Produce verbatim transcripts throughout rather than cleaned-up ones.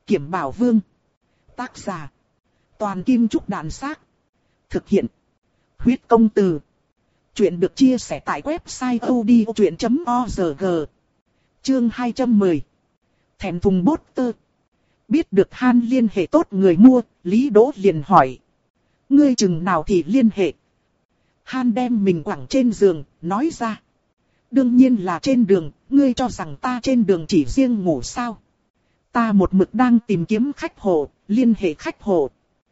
Kiểm Bảo Vương. Tác giả. Toàn Kim Trúc Đàn Xác. Thực hiện. Huyết Công Từ. Chuyện được chia sẻ tại website odchuyện chấm org. Chương hai trăm mười. Thèm thùng bốt tơ. Biết được Han liên hệ tốt người mua, Lý Đỗ liền hỏi. Ngươi chừng nào thì liên hệ? Han đem mình quẳng trên giường, nói ra. Đương nhiên là trên đường, ngươi cho rằng ta trên đường chỉ riêng ngủ sao? Ta một mực đang tìm kiếm khách hộ, liên hệ khách hộ.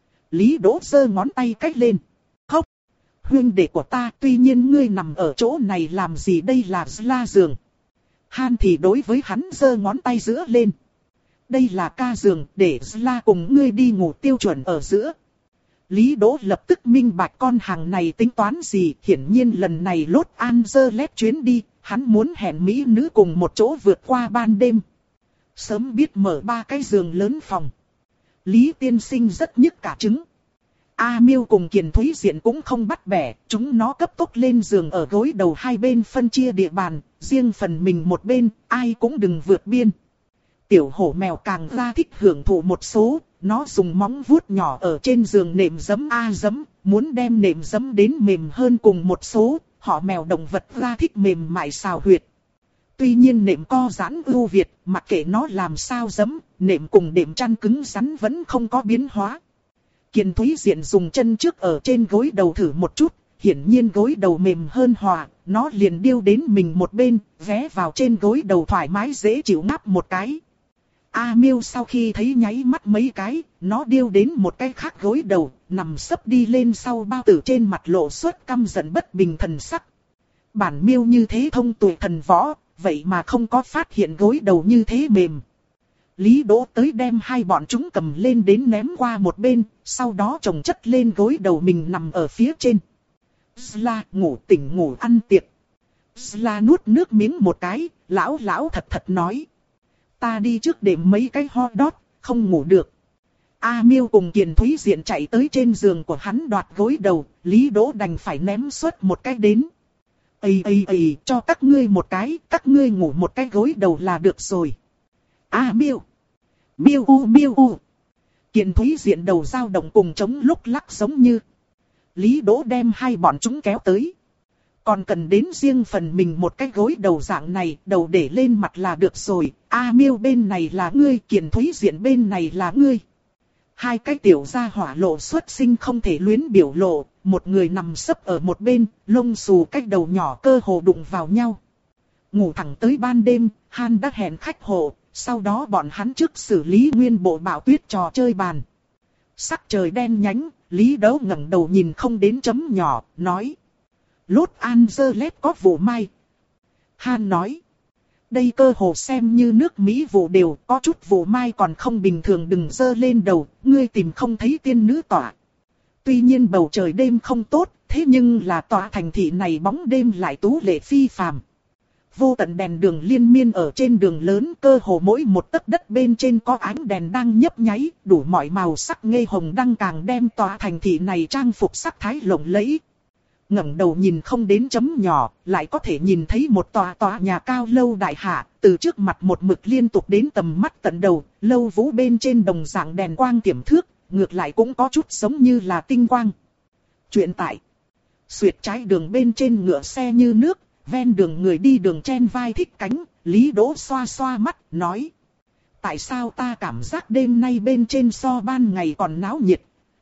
Lý Đỗ giơ ngón tay cách lên. Khóc. Huynh đệ của ta, tuy nhiên ngươi nằm ở chỗ này làm gì, đây là la giường. Han thì đối với hắn giơ ngón tay giữa lên. Đây là ca giường, để la cùng ngươi đi ngủ tiêu chuẩn ở giữa. Lý Đỗ lập tức minh bạch con hàng này tính toán gì, hiển nhiên lần này Los Angeles chuyến đi, hắn muốn hẹn mỹ nữ cùng một chỗ vượt qua ban đêm. Sớm biết mở ba cái giường lớn phòng. Lý tiên sinh rất nhức cả trứng. A Miêu cùng Kiền Thúy Diện cũng không bắt bẻ, chúng nó cấp tốc lên giường ở gối đầu hai bên phân chia địa bàn, riêng phần mình một bên, ai cũng đừng vượt biên. Tiểu hổ mèo càng ra thích hưởng thụ một số, nó dùng móng vuốt nhỏ ở trên giường nệm giấm a giấm, muốn đem nệm giấm đến mềm hơn cùng một số, họ mèo động vật ra thích mềm mại xào huyệt. Tuy nhiên nệm co giãn ưu việt, mặc kệ nó làm sao giấm, nệm cùng đệm chăn cứng rắn vẫn không có biến hóa. Kiền Thúy Diện dùng chân trước ở trên gối đầu thử một chút, hiển nhiên gối đầu mềm hơn hòa, nó liền điêu đến mình một bên, ghé vào trên gối đầu thoải mái dễ chịu ngáp một cái. A Miêu sau khi thấy nháy mắt mấy cái, nó điêu đến một cái khác gối đầu, nằm sấp đi lên sau bao tử trên mặt lộ xuất căm giận bất bình thần sắc. Bản Miêu như thế thông tuệ thần võ, vậy mà không có phát hiện gối đầu như thế mềm. Lý Đỗ tới đem hai bọn chúng cầm lên đến ném qua một bên, sau đó chồng chất lên gối đầu mình nằm ở phía trên. Sla ngủ tỉnh ngủ ăn tiệc. Sla nuốt nước miếng một cái, lão lão thật thật nói. Ta đi trước đệm mấy cái ho đót, không ngủ được. A Miêu cùng Kiền Thúy Diện chạy tới trên giường của hắn đoạt gối đầu, Lý Đỗ đành phải ném suốt một cái đến. Ây ây ây, cho các ngươi một cái, các ngươi ngủ một cái gối đầu là được rồi. A Miêu. Miêu u miêu u. Kiền Thúy Diện đầu dao động cùng chống lúc lắc giống như. Lý Đỗ đem hai bọn chúng kéo tới. Còn cần đến riêng phần mình một cái gối đầu dạng này, đầu để lên mặt là được rồi. A Miêu bên này là ngươi, Kiền Thúy Diện bên này là ngươi. Hai cái tiểu gia hỏa lộ xuất sinh không thể luyến biểu lộ, một người nằm sấp ở một bên, lông xù cách đầu nhỏ cơ hồ đụng vào nhau. Ngủ thẳng tới ban đêm, Han đã hẹn khách hộ, sau đó bọn hắn trước xử lý nguyên bộ bão tuyết trò chơi bàn. Sắc trời đen nhánh, Lý Đỗ ngẩng đầu nhìn không đến chấm nhỏ, nói. Los Angeles có vụ mai. Han nói. Đây cơ hồ xem như nước Mỹ vụ đều, có chút vụ mai còn không bình thường, đừng dơ lên đầu, ngươi tìm không thấy tiên nữ tỏa. Tuy nhiên bầu trời đêm không tốt, thế nhưng là tòa thành thị này bóng đêm lại tú lệ phi phàm. Vô tận đèn đường liên miên ở trên đường lớn, cơ hồ mỗi một tấc đất bên trên có ánh đèn đang nhấp nháy, đủ mọi màu sắc ngây hồng đăng càng đem tòa thành thị này trang phục sắc thái lộng lẫy. Ngẩng đầu nhìn không đến chấm nhỏ, lại có thể nhìn thấy một tòa tòa nhà cao lâu đại hạ, từ trước mặt một mực liên tục đến tầm mắt tận đầu, lâu vũ bên trên đồng dạng đèn quang tiềm thước, ngược lại cũng có chút giống như là tinh quang. Chuyện tại Xuyệt trái đường bên trên ngựa xe như nước, ven đường người đi đường chen vai thích cánh, Lý Đỗ xoa xoa mắt, nói. Tại sao ta cảm giác đêm nay bên trên so ban ngày còn náo nhiệt?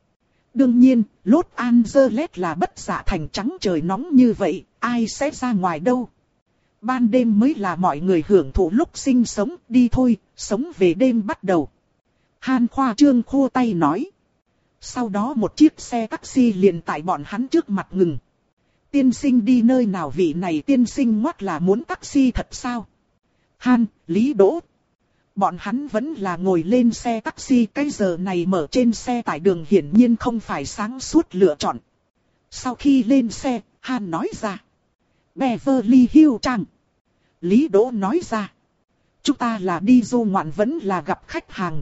Đương nhiên, Los Angeles là bất dạ thành, trắng trời nóng như vậy, ai sẽ ra ngoài đâu. Ban đêm mới là mọi người hưởng thụ lúc sinh sống, đi thôi, sống về đêm bắt đầu. Han khoa trương khô tay nói. Sau đó một chiếc xe taxi liền tại bọn hắn trước mặt ngừng. Tiên sinh đi nơi nào, vị này tiên sinh ngoắt là muốn taxi thật sao? Han, Lý Đỗ. Bọn hắn vẫn là ngồi lên xe taxi, cái giờ này mở trên xe tải đường hiển nhiên không phải sáng suốt lựa chọn. Sau khi lên xe, Han nói ra. Beverly Hills Trang. Lý Đỗ nói ra. Chúng ta là đi du ngoạn vẫn là gặp khách hàng?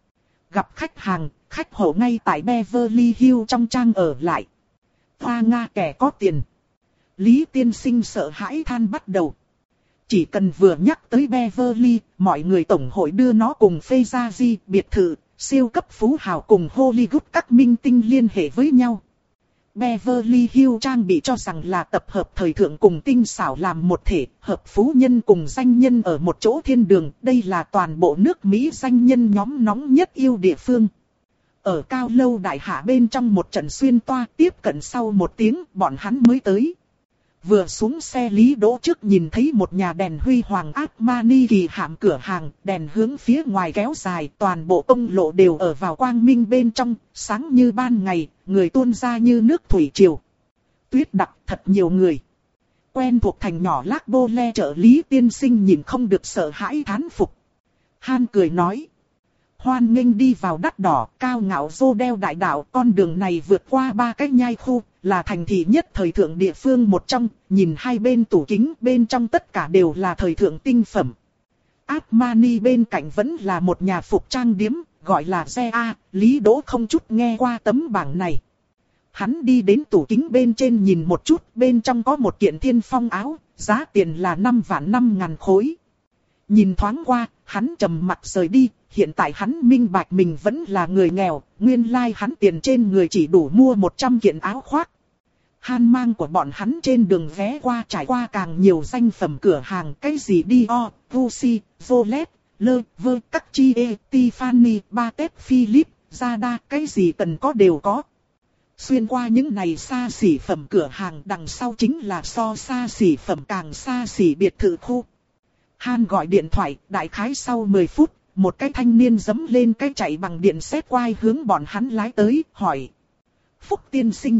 Gặp khách hàng, khách hộ ngay tại Beverly Hills trong trang ở lại. Hoa Nga kẻ có tiền. Lý tiên sinh sợ hãi than bắt đầu. Chỉ cần vừa nhắc tới Beverly, mọi người tổng hội đưa nó cùng Fezazi, biệt thự, siêu cấp phú hào cùng Hollywood các minh tinh liên hệ với nhau. Beverly Hills trang bị cho rằng là tập hợp thời thượng cùng tinh xảo làm một thể, hợp phú nhân cùng danh nhân ở một chỗ thiên đường. Đây là toàn bộ nước Mỹ danh nhân nhóm nóng nhất yêu địa phương. Ở cao lâu đại hạ bên trong một trận xuyên toa, tiếp cận sau một tiếng bọn hắn mới tới. Vừa xuống xe Lý Đỗ trước nhìn thấy một nhà đèn huy hoàng Armani kỳ hạm cửa hàng, đèn hướng phía ngoài kéo dài, toàn bộ công lộ đều ở vào quang minh bên trong, sáng như ban ngày, người tuôn ra như nước thủy triều. Tuyết đặc thật nhiều người. Quen thuộc thành nhỏ Lác Bô Le trợ lý tiên sinh nhìn không được sợ hãi thán phục. Han cười nói. Hoan nghênh đi vào đắt đỏ, cao ngạo rô đeo đại đạo, con đường này vượt qua ba cái nhai khu, là thành thị nhất thời thượng địa phương một trong, nhìn hai bên tủ kính, bên trong tất cả đều là thời thượng tinh phẩm. Armani bên cạnh vẫn là một nhà phục trang điếm, gọi là Ze A, Lý Đỗ không chút nghe qua tấm bảng này. Hắn đi đến tủ kính bên trên nhìn một chút, bên trong có một kiện thiên phong áo, giá tiền là năm vạn năm ngàn khối. Nhìn thoáng qua, hắn trầm mặt rời đi. Hiện tại hắn minh bạch mình vẫn là người nghèo, nguyên lai like hắn tiền trên người chỉ đủ mua một trăm kiện áo khoác. Han mang của bọn hắn trên đường ghé qua trải qua càng nhiều danh phẩm cửa hàng, cái gì Dior, Gucci, Rolex, Le Ver, Cartier, Tiffany, Patek Philippe, Zada, cái gì cần có đều có. Xuyên qua những này xa xỉ phẩm cửa hàng, đằng sau chính là so xa xỉ phẩm càng xa xỉ biệt thự khu. Han gọi điện thoại, đại khái sau mười phút. Một cái thanh niên giẫm lên cái chạy bằng điện xét quai hướng bọn hắn lái tới, hỏi. Phúc tiên sinh.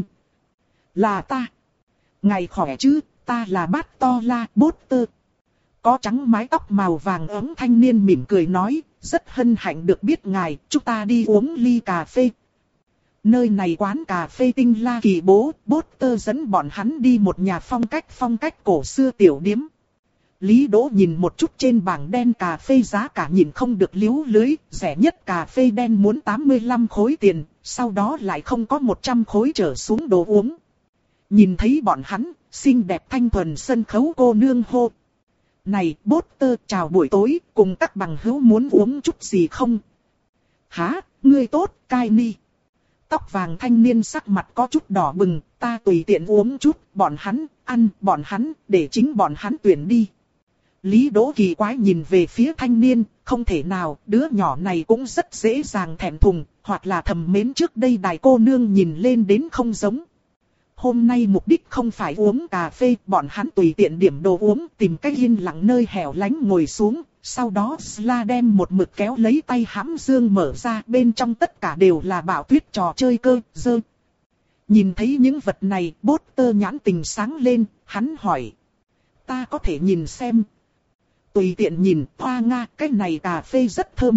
Là ta. Ngài khỏe chứ, ta là Bát To La Potter. Có trắng mái tóc màu vàng ấm thanh niên mỉm cười nói, rất hân hạnh được biết ngài, chúng ta đi uống ly cà phê. Nơi này quán cà phê tinh la kỳ bố, Potter dẫn bọn hắn đi một nhà phong cách phong cách cổ xưa tiểu điếm. Lý Đỗ nhìn một chút trên bảng đen cà phê giá cả nhìn không được liếu lưới, rẻ nhất cà phê đen muốn tám mươi lăm khối tiền, sau đó lại không có một trăm khối trở xuống đồ uống. Nhìn thấy bọn hắn, xinh đẹp thanh thuần sân khấu cô nương hô. Này, Potter, chào buổi tối, cùng các bằng hữu muốn uống chút gì không? Hả, ngươi tốt, Kylie. Tóc vàng thanh niên sắc mặt có chút đỏ bừng, ta tùy tiện uống chút, bọn hắn, ăn, bọn hắn, để chính bọn hắn tuyển đi. Lý Đỗ kỳ quái nhìn về phía thanh niên, không thể nào, đứa nhỏ này cũng rất dễ dàng thẹn thùng, hoặc là thầm mến trước đây đài cô nương nhìn lên đến không giống. Hôm nay mục đích không phải uống cà phê, bọn hắn tùy tiện điểm đồ uống, tìm cái yên lặng nơi hẻo lánh ngồi xuống, sau đó Sla đem một mực kéo lấy tay hãm dương mở ra, bên trong tất cả đều là Bạo Tuyết trò chơi cơ, dơ. Nhìn thấy những vật này, Potter nhãn tình sáng lên, hắn hỏi. Ta có thể nhìn xem. Tùy tiện nhìn, hoa nga, cái này cà phê rất thơm.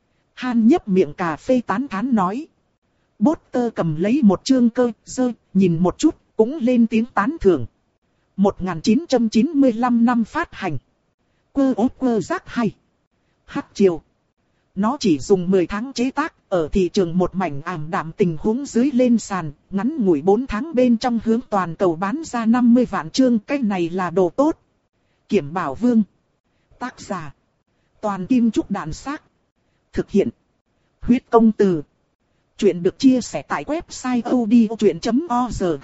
Han nhấp miệng cà phê tán thán nói. Potter cầm lấy một chương cơ, dơ, nhìn một chút, cũng lên tiếng tán thưởng. một nghìn chín trăm chín mươi lăm năm phát hành. Quơ ốp quơ rác hay. Hắc chiều. Nó chỉ dùng mười tháng chế tác, ở thị trường một mảnh ảm đạm tình huống dưới lên sàn, ngắn ngủi bốn tháng bên trong hướng toàn cầu bán ra năm mươi vạn chương, cái này là đồ tốt. Kiểm Bảo Vương. Tác giả. Toàn Kim Trúc Đạn Xác. Thực hiện. Huyết Công Từ. Chuyện được chia sẻ tại website odchuyện chấm org.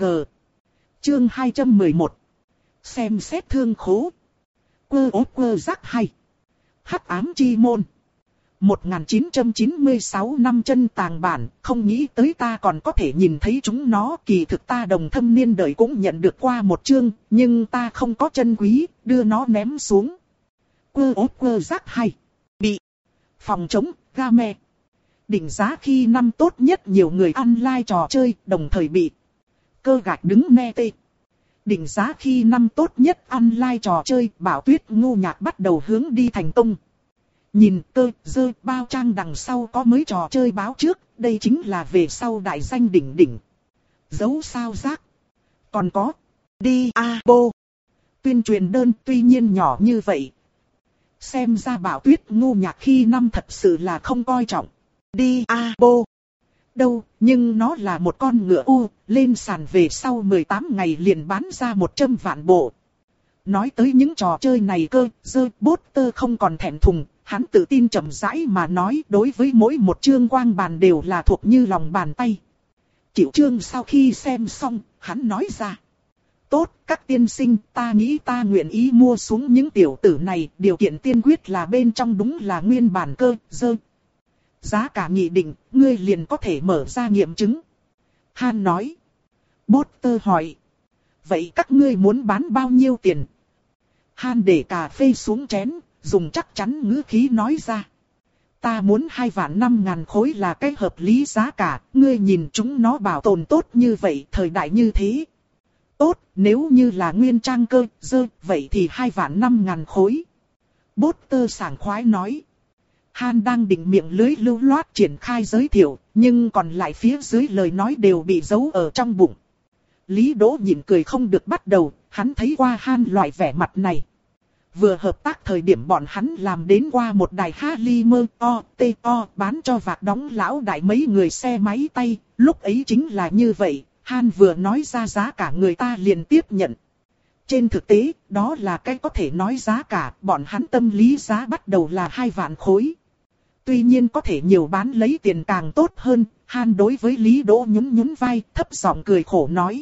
Chương hai trăm mười một. Xem xét thương khố. Quơ ốp quơ rác hay. Hắc ám chi môn. một nghìn chín trăm chín mươi sáu năm chân tàng bản, không nghĩ tới ta còn có thể nhìn thấy chúng nó. Kỳ thực ta đồng thâm niên đời cũng nhận được qua một chương, nhưng ta không có chân quý, đưa nó ném xuống. Quơ ốp quơ rác hay. Bị. Phòng chống, game. Định giá khi năm tốt nhất nhiều người online trò chơi, đồng thời bị. Cơ gạch đứng ne tê. Định giá khi năm tốt nhất online trò chơi, Bảo Tuyết ngu nhạc bắt đầu hướng đi thành công. Nhìn cơ, dơ, bao trang đằng sau có mới trò chơi báo trước, đây chính là về sau đại danh đỉnh đỉnh. Dấu sao rác. Còn có. Diablo. Tuyên truyền đơn tuy nhiên nhỏ như vậy. Xem ra Bảo Tuyết ngu nhạc khi năm thật sự là không coi trọng. Diablo. Đâu, nhưng nó là một con ngựa u, lên sàn về sau mười tám ngày liền bán ra một trăm vạn bộ. Nói tới những trò chơi này cơ, dơ, poster không còn thẹn thùng, hắn tự tin chậm rãi mà nói đối với mỗi một chương quang bàn đều là thuộc như lòng bàn tay. Chịu chương sau khi xem xong, hắn nói ra. Tốt, các tiên sinh, ta nghĩ ta nguyện ý mua xuống những tiểu tử này, điều kiện tiên quyết là bên trong đúng là nguyên bản cơ, dơ. Giá cả nghị định, ngươi liền có thể mở ra nghiệm chứng. Han nói. Potter hỏi. Vậy các ngươi muốn bán bao nhiêu tiền? Han để cà phê xuống chén, dùng chắc chắn ngữ khí nói ra. Ta muốn hai vạn năm ngàn khối là cái hợp lý giá cả, ngươi nhìn chúng nó bảo tồn tốt như vậy, thời đại như thế. Tốt, nếu như là nguyên trang cơ, dơ, vậy thì hai vạn năm ngàn khối. Potter sảng khoái nói. Han đang định miệng lưới lưu loát triển khai giới thiệu, nhưng còn lại phía dưới lời nói đều bị giấu ở trong bụng. Lý Đỗ nhịn cười không được bắt đầu, hắn thấy qua Han loại vẻ mặt này. Vừa hợp tác thời điểm bọn hắn làm đến qua một đài Halimer O T O bán cho vạc đóng lão đại mấy người xe máy tay, lúc ấy chính là như vậy, Han vừa nói ra giá cả người ta liền tiếp nhận. Trên thực tế, đó là cái có thể nói giá cả, bọn hắn tâm lý giá bắt đầu là hai vạn khối. Tuy nhiên có thể nhiều bán lấy tiền càng tốt hơn, Han đối với Lý Đỗ nhún nhún vai, thấp giọng cười khổ nói.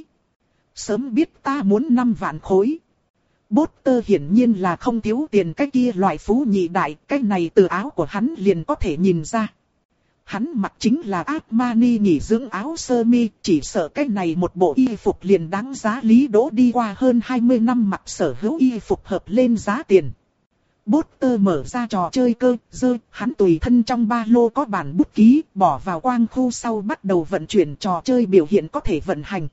Sớm biết ta muốn năm vạn khối. Potter hiển nhiên là không thiếu tiền cái kia loại phú nhị đại, cái này từ áo của hắn liền có thể nhìn ra. Hắn mặc chính là Armani nghỉ dưỡng áo sơ mi, chỉ sợ cái này một bộ y phục liền đáng giá Lý Đỗ đi qua hơn hai mươi năm mặc sở hữu y phục hợp lên giá tiền. Potter mở ra trò chơi cơ, dơ, hắn tùy thân trong ba lô có bản bút ký, bỏ vào quang khu sau bắt đầu vận chuyển trò chơi biểu hiện có thể vận hành.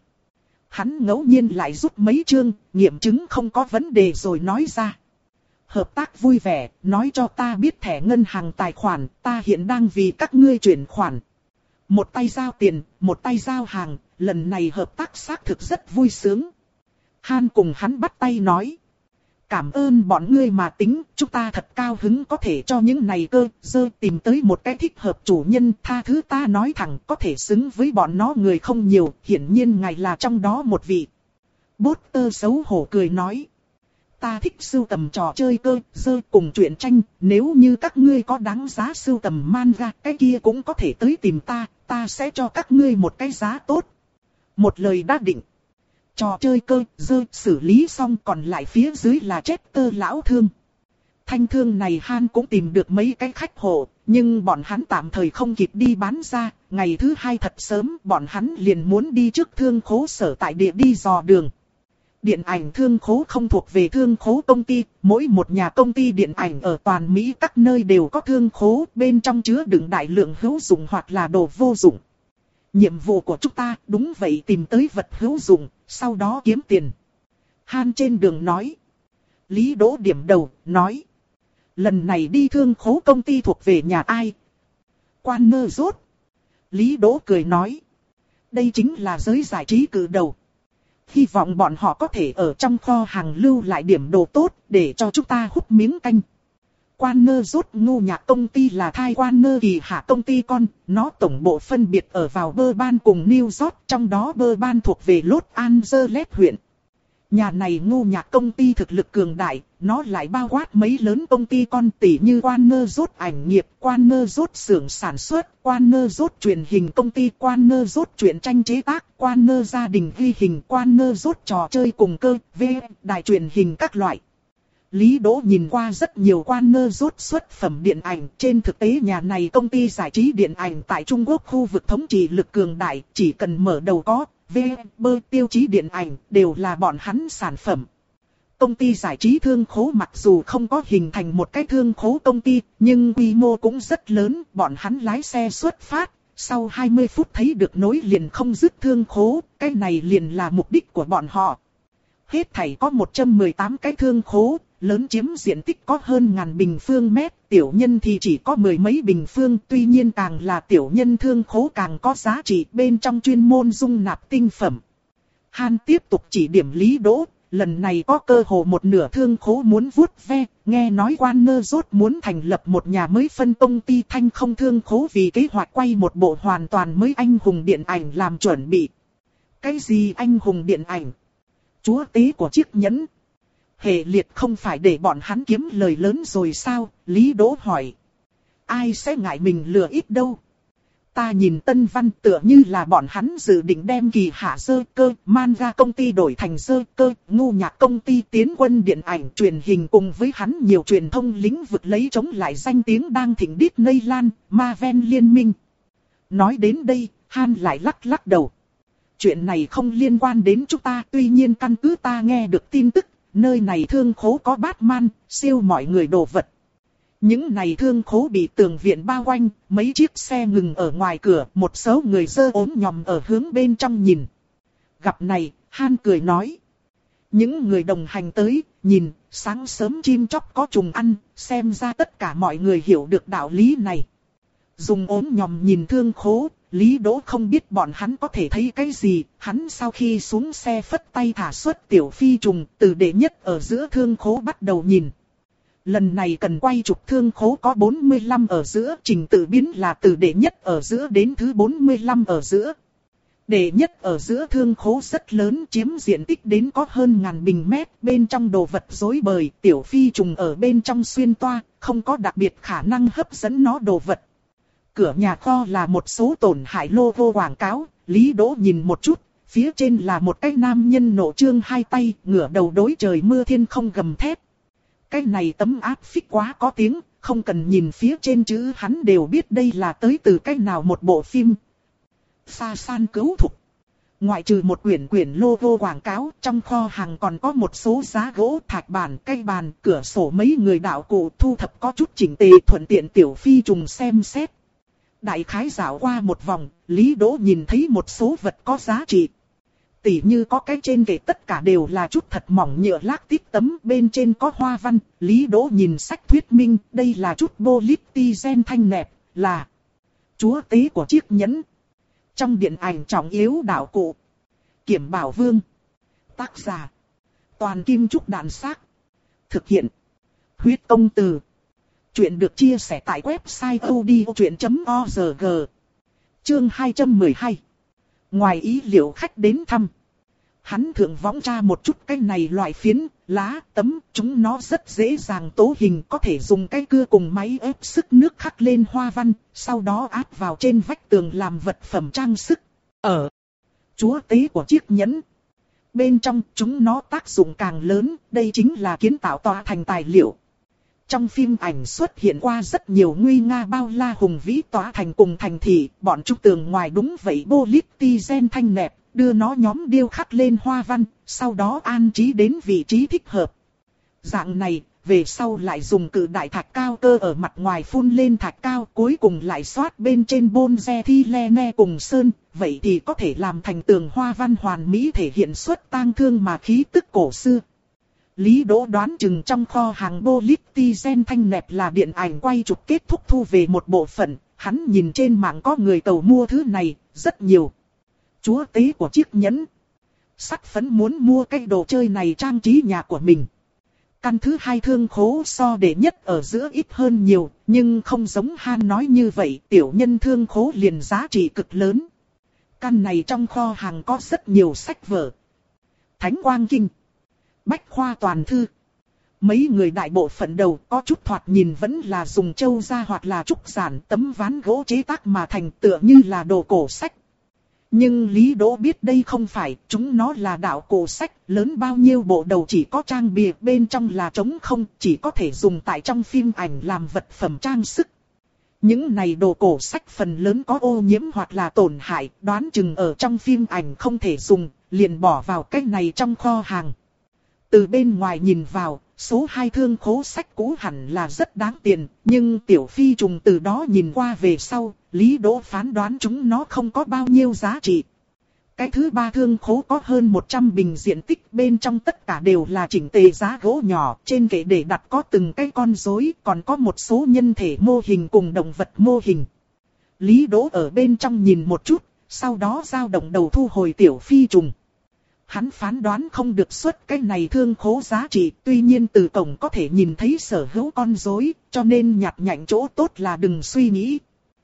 Hắn ngẫu nhiên lại rút mấy chương, nghiệm chứng không có vấn đề rồi nói ra. Hợp tác vui vẻ, nói cho ta biết thẻ ngân hàng tài khoản, ta hiện đang vì các ngươi chuyển khoản. Một tay giao tiền, một tay giao hàng, lần này hợp tác xác thực rất vui sướng. Han cùng hắn bắt tay nói. Cảm ơn bọn ngươi mà tính, chúng ta thật cao hứng có thể cho những này cơ, dơ tìm tới một cái thích hợp chủ nhân, tha thứ ta nói thẳng có thể xứng với bọn nó người không nhiều, hiển nhiên ngài là trong đó một vị. Potter xấu hổ cười nói. Ta thích sưu tầm trò chơi cơ, dơ cùng truyện tranh, nếu như các ngươi có đáng giá sưu tầm manga, cái kia cũng có thể tới tìm ta, ta sẽ cho các ngươi một cái giá tốt. Một lời đã định. Trò chơi cơ, dơ, xử lý xong còn lại phía dưới là Chester lão thương. Thanh thương này Han cũng tìm được mấy cái khách hộ, nhưng bọn hắn tạm thời không kịp đi bán ra, ngày thứ hai thật sớm bọn hắn liền muốn đi trước thương khố sở tại địa đi dò đường. Điện ảnh thương khố không thuộc về thương khố công ty, mỗi một nhà công ty điện ảnh ở toàn Mỹ các nơi đều có thương khố, bên trong chứa đựng đại lượng hữu dụng hoặc là đồ vô dụng. Nhiệm vụ của chúng ta đúng vậy tìm tới vật hữu dụng, sau đó kiếm tiền. Han trên đường nói. Lý Đỗ điểm đầu, nói. Lần này đi thương khố công ty thuộc về nhà ai? Warner Bros. Lý Đỗ cười nói. Đây chính là giới giải trí cử đầu. Hy vọng bọn họ có thể ở trong kho hàng lưu lại điểm đồ tốt để cho chúng ta hút miếng canh. Warner Bros. Ngu nhạc công ty là thai Warner kỳ hạ công ty con, nó tổng bộ phân biệt ở vào Burbank cùng New York, trong đó Burbank thuộc về Los Angeles huyện. Nhà này ngu nhạc công ty thực lực cường đại, nó lại bao quát mấy lớn công ty con tỷ như Warner Bros. Ảnh nghiệp, Warner Bros. Xưởng sản xuất, Warner Bros. Truyền hình công ty, Warner Bros. Truyện tranh chế tác, Warner gia đình ghi hình, Warner Bros. Trò chơi cùng cơ, V, đài truyền hình các loại. Lý Đỗ nhìn qua rất nhiều Warner Bros. Xuất phẩm điện ảnh, trên thực tế nhà này công ty giải trí điện ảnh tại Trung Quốc khu vực thống trị lực cường đại, chỉ cần mở đầu có V, B tiêu chí điện ảnh, đều là bọn hắn sản phẩm. Công ty giải trí thương khố mặc dù không có hình thành một cái thương khố công ty, nhưng quy mô cũng rất lớn, bọn hắn lái xe xuất phát, sau hai mươi phút thấy được nối liền không dứt thương khố, cái này liền là mục đích của bọn họ. Hết thảy có một trăm mười tám cái thương khố, lớn chiếm diện tích có hơn ngàn bình phương mét, tiểu nhân thì chỉ có mười mấy bình phương, tuy nhiên càng là tiểu nhân thương khố càng có giá trị, bên trong chuyên môn dung nạp tinh phẩm. Han tiếp tục chỉ điểm Lý Đỗ, lần này có cơ hồ một nửa thương khố muốn vuốt ve, nghe nói Warner Bros. Muốn thành lập một nhà mới phân công ty thanh không thương khố vì kế hoạch quay một bộ hoàn toàn mới anh hùng điện ảnh làm chuẩn bị. Cái gì anh hùng điện ảnh? Chúa tế của chiếc nhẫn. Hệ liệt không phải để bọn hắn kiếm lời lớn rồi sao? Lý Đỗ hỏi. Ai sẽ ngại mình lừa ít đâu. Ta nhìn Tân Văn tựa như là bọn hắn dự định đem Kỳ Hạ Dơ Cơ, manga công ty đổi thành Dơ Cơ, ngu nhạc công ty tiến quân điện ảnh truyền hình cùng với hắn nhiều truyền thông lĩnh vực lấy chống lại danh tiếng đang thịnh Disneyland, Marvel liên minh. Nói đến đây, Han lại lắc lắc đầu. Chuyện này không liên quan đến chúng ta, tuy nhiên căn cứ ta nghe được tin tức, nơi này thương khố có Batman, siêu mọi người đồ vật. Những này thương khố bị tường viện bao quanh, mấy chiếc xe ngừng ở ngoài cửa, một số người dơ ốm nhòm ở hướng bên trong nhìn. Gặp này, Han cười nói. Những người đồng hành tới, nhìn, sáng sớm chim chóc có trùng ăn, xem ra tất cả mọi người hiểu được đạo lý này. Dùng ốm nhòm nhìn thương khố, Lý Đỗ không biết bọn hắn có thể thấy cái gì, hắn sau khi xuống xe phất tay thả xuất tiểu phi trùng, từ đệ nhất ở giữa thương khố bắt đầu nhìn. Lần này cần quay chụp thương khố có bốn mươi lăm ở giữa, trình tự biến là từ đệ nhất ở giữa đến thứ bốn mươi lăm ở giữa. Đệ nhất ở giữa thương khố rất lớn, chiếm diện tích đến có hơn ngàn bình mét, bên trong đồ vật rối bời, tiểu phi trùng ở bên trong xuyên toa, không có đặc biệt khả năng hấp dẫn nó đồ vật. Cửa nhà kho là một số tổn hại logo quảng cáo, Lý Đỗ nhìn một chút, phía trên là một cái nam nhân nổ trương hai tay, ngửa đầu đối trời mưa thiên không gầm thét. Cái này tấm áp phích quá có tiếng, không cần nhìn phía trên chữ hắn đều biết đây là tới từ cái nào một bộ phim. Sa san cứu thục. Ngoại trừ một quyển quyển logo quảng cáo, trong kho hàng còn có một số giá gỗ, thạch bàn, cây bàn, cửa sổ mấy người đạo cụ thu thập có chút chỉnh tề, thuận tiện tiểu phi trùng xem xét. Đại khái dạo qua một vòng, Lý Đỗ nhìn thấy một số vật có giá trị. Tỉ như có cái trên kệ tất cả đều là chút thật mỏng nhựa lác tít tấm, bên trên có hoa văn. Lý Đỗ nhìn sách thuyết minh, đây là chút polytizen thanh nẹp, là chúa tế của chiếc nhẫn. Trong điện ảnh trọng yếu đạo cụ. Kiểm Bảo Vương. Tác giả. Toàn Kim Trúc Đàn Xác. Thực hiện. Huyết Công Từ. Chuyện được chia sẻ tại website odchuyện chấm org. Chương hai trăm mười hai. Ngoài ý liệu khách đến thăm. Hắn thượng võng tra một chút cái này loại phiến, lá, tấm, chúng nó rất dễ dàng tố hình, có thể dùng cái cưa cùng máy ép sức nước khắc lên hoa văn, sau đó áp vào trên vách tường làm vật phẩm trang sức. Ở chúa tế của chiếc nhẫn. Bên trong chúng nó tác dụng càng lớn, đây chính là kiến tạo tòa thành tài liệu. Trong phim ảnh xuất hiện qua rất nhiều nguy nga bao la hùng vĩ tòa thành cùng thành thị, bọn chúng tường ngoài đúng vậy polytizen thanh nẹp, đưa nó nhóm điêu khắc lên hoa văn, sau đó an trí đến vị trí thích hợp. Dạng này, về sau lại dùng cự đại thạch cao cơ ở mặt ngoài phun lên thạch cao, cuối cùng lại xoát bên trên bonze thi le ne cùng sơn, vậy thì có thể làm thành tường hoa văn hoàn mỹ thể hiện xuất tang thương mà khí tức cổ xưa. Lý Đỗ đoán chừng trong kho hàng polytizen thanh nẹp là điện ảnh quay chụp kết thúc thu về một bộ phận, hắn nhìn trên mạng có người cầu mua thứ này, rất nhiều. Chúa tế của chiếc nhẫn. Sắt phấn muốn mua cái đồ chơi này trang trí nhà của mình. Căn thứ hai thương khố so đệ nhất ở giữa ít hơn nhiều, nhưng không giống Han nói như vậy, tiểu nhân thương khố liền giá trị cực lớn. Căn này trong kho hàng có rất nhiều sách vở. Thánh Quang Kinh. Bách khoa toàn thư. Mấy người đại bộ phận đầu có chút thoạt nhìn vẫn là dùng châu ra hoặc là trúc giản tấm ván gỗ chế tác mà thành tựa như là đồ cổ sách. Nhưng Lý Đỗ biết đây không phải, chúng nó là đạo cổ sách, lớn bao nhiêu bộ đầu chỉ có trang bìa bên trong là trống không, chỉ có thể dùng tại trong phim ảnh làm vật phẩm trang sức. Những này đồ cổ sách phần lớn có ô nhiễm hoặc là tổn hại, đoán chừng ở trong phim ảnh không thể dùng, liền bỏ vào cái này trong kho hàng. Từ bên ngoài nhìn vào, số hai thương khố sách cũ hẳn là rất đáng tiền, nhưng tiểu phi trùng từ đó nhìn qua về sau, Lý Đỗ phán đoán chúng nó không có bao nhiêu giá trị. Cái thứ ba thương khố có hơn một trăm bình diện tích, bên trong tất cả đều là chỉnh tề giá gỗ nhỏ, trên kệ để đặt có từng cái con rối, còn có một số nhân thể mô hình cùng động vật mô hình. Lý Đỗ ở bên trong nhìn một chút, sau đó dao động đầu thu hồi tiểu phi trùng. Hắn phán đoán không được xuất cái này thương khố giá trị, tuy nhiên từ cổng có thể nhìn thấy sở hữu con rối, cho nên nhặt nhạnh chỗ tốt là đừng suy nghĩ.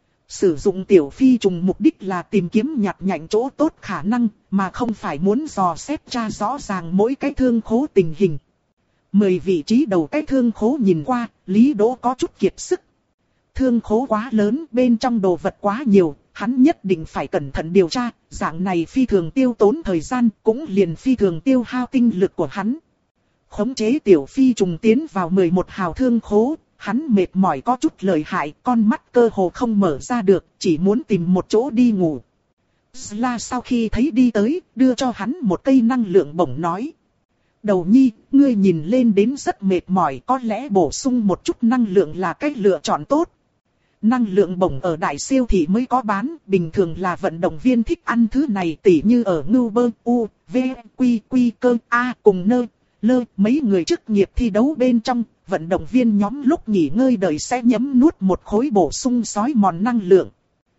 Sử dụng tiểu phi trùng mục đích là tìm kiếm nhặt nhạnh chỗ tốt khả năng, mà không phải muốn dò xét tra rõ ràng mỗi cái thương khố tình hình. Mười vị trí đầu cái thương khố nhìn qua, Lý Đỗ có chút kiệt sức. Thương khố quá lớn, bên trong đồ vật quá nhiều, hắn nhất định phải cẩn thận điều tra, dạng này phi thường tiêu tốn thời gian, cũng liền phi thường tiêu hao tinh lực của hắn. Khống chế tiểu phi trùng tiến vào mười một hào thương khố, hắn mệt mỏi có chút lợi hại, con mắt cơ hồ không mở ra được, chỉ muốn tìm một chỗ đi ngủ. Sla sau khi thấy đi tới, đưa cho hắn một cây năng lượng bổng nói. Đầu nhi, ngươi nhìn lên đến rất mệt mỏi, có lẽ bổ sung một chút năng lượng là cách lựa chọn tốt. Năng lượng bổng ở đại siêu thị mới có bán, bình thường là vận động viên thích ăn thứ này, tỉ như ở Ngưu Bơ, U, V, Quy, Quy, Cơ, A cùng Nơ, Lơ, mấy người chức nghiệp thi đấu bên trong, vận động viên nhóm lúc nghỉ ngơi đợi sẽ nhấm nuốt một khối bổ sung xói mòn năng lượng.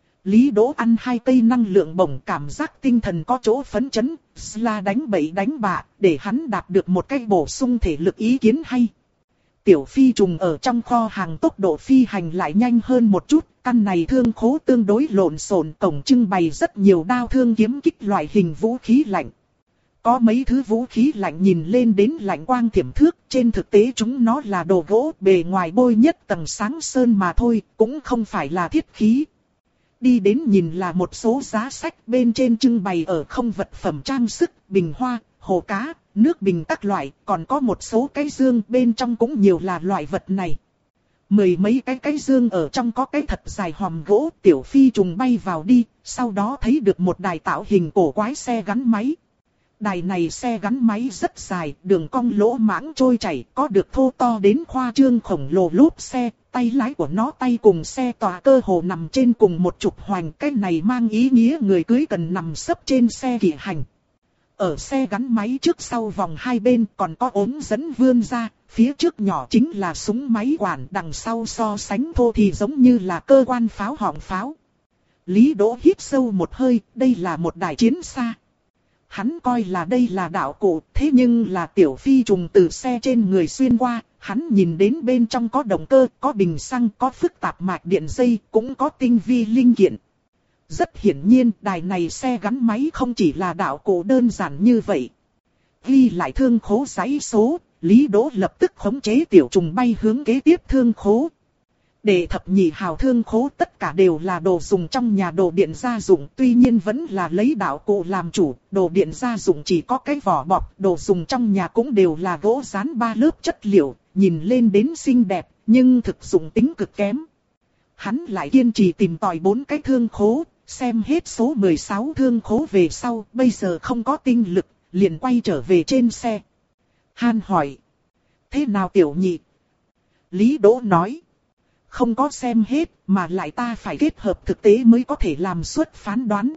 Lý Đỗ ăn hai cây năng lượng bổng, cảm giác tinh thần có chỗ phấn chấn, Sla đánh bậy đánh bạ, để hắn đạt được một cái bổ sung thể lực ý kiến hay. Tiểu phi trùng ở trong kho hàng tốc độ phi hành lại nhanh hơn một chút, căn này thương khố tương đối lộn xộn, cổng trưng bày rất nhiều đao thương kiếm kích loại hình vũ khí lạnh. Có mấy thứ vũ khí lạnh nhìn lên đến lạnh quang thiểm thước, trên thực tế chúng nó là đồ gỗ, bề ngoài bôi nhất tầng sáng sơn mà thôi, cũng không phải là thiết khí. Đi đến nhìn là một số giá sách, bên trên trưng bày ở không vật phẩm trang sức, bình hoa, hồ cá, nước bình các loại, còn có một số cái dương, bên trong cũng nhiều là loại vật này. Mười mấy cái cái dương ở trong có cái thật dài hòm gỗ, tiểu phi trùng bay vào đi, sau đó thấy được một đài tạo hình cổ quái xe gắn máy. Đài này xe gắn máy rất dài, đường cong lỗ mãng trôi chảy, có được thô to đến khoa trương khổng lồ lốp xe, tay lái của nó tay cùng xe tòa cơ hồ nằm trên cùng một trục hoành, cái này mang ý nghĩa người cưới cần nằm sấp trên xe kỵ hành. Ở xe gắn máy trước sau vòng hai bên còn có ốm dẫn vươn ra, phía trước nhỏ chính là súng máy quản, đằng sau so sánh thô thì giống như là cơ quan pháo họng pháo. Lý Đỗ hít sâu một hơi, đây là một đài chiến xa. Hắn coi là đây là đạo cụ, thế nhưng là tiểu phi trùng từ xe trên người xuyên qua, hắn nhìn đến bên trong có động cơ, có bình xăng, có phức tạp mạch điện dây, cũng có tinh vi linh kiện. Rất hiển nhiên, đài này xe gắn máy không chỉ là đạo cụ đơn giản như vậy. Ghi lại thương khố dãy số, Lý Đỗ lập tức khống chế tiểu trùng bay hướng kế tiếp thương khố. Để thập nhị hào thương khố tất cả đều là đồ dùng trong nhà, đồ điện gia dụng, tuy nhiên vẫn là lấy đạo cụ làm chủ, đồ điện gia dụng chỉ có cái vỏ bọc, đồ dùng trong nhà cũng đều là gỗ dán ba lớp chất liệu, nhìn lên đến xinh đẹp, nhưng thực dụng tính cực kém. Hắn lại kiên trì tìm tòi bốn cái thương khố, xem hết số mười sáu thương khố về sau, bây giờ không có tinh lực, liền quay trở về trên xe. Han hỏi, thế nào tiểu nhị? Lý Đỗ nói, không có xem hết, mà lại ta phải kết hợp thực tế mới có thể làm suất phán đoán.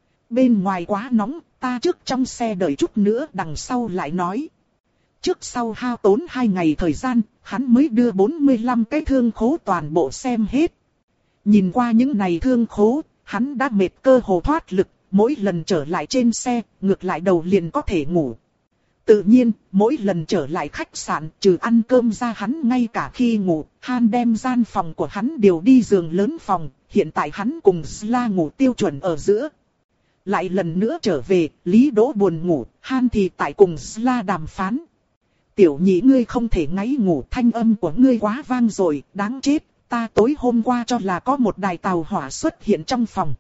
Bên ngoài quá nóng, ta trước trong xe đợi chút nữa, đằng sau lại nói. Trước sau hao tốn hai ngày thời gian, hắn mới đưa bốn mươi lăm cái thương khố toàn bộ xem hết. Nhìn qua những này thương khố, hắn đã mệt cơ hồ thoát lực, mỗi lần trở lại trên xe, ngược lại đầu liền có thể ngủ. Tự nhiên, mỗi lần trở lại khách sạn, trừ ăn cơm ra hắn ngay cả khi ngủ, Han đem gian phòng của hắn điều đi giường lớn phòng, hiện tại hắn cùng Sla ngủ tiêu chuẩn ở giữa. Lại lần nữa trở về, Lý Đỗ buồn ngủ, Han thì tại cùng Sla đàm phán. Tiểu nhị ngươi không thể ngáy ngủ, thanh âm của ngươi quá vang rồi, đáng chết, ta tối hôm qua cho là có một đài tàu hỏa xuất hiện trong phòng.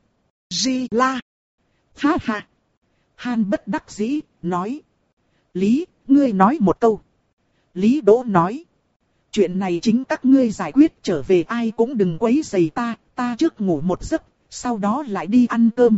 Sla. Ha ha. Han bất đắc dĩ, nói. Lý, ngươi nói một câu. Lý Đỗ nói. Chuyện này chính các ngươi giải quyết, trở về ai cũng đừng quấy rầy ta, ta trước ngủ một giấc, sau đó lại đi ăn cơm.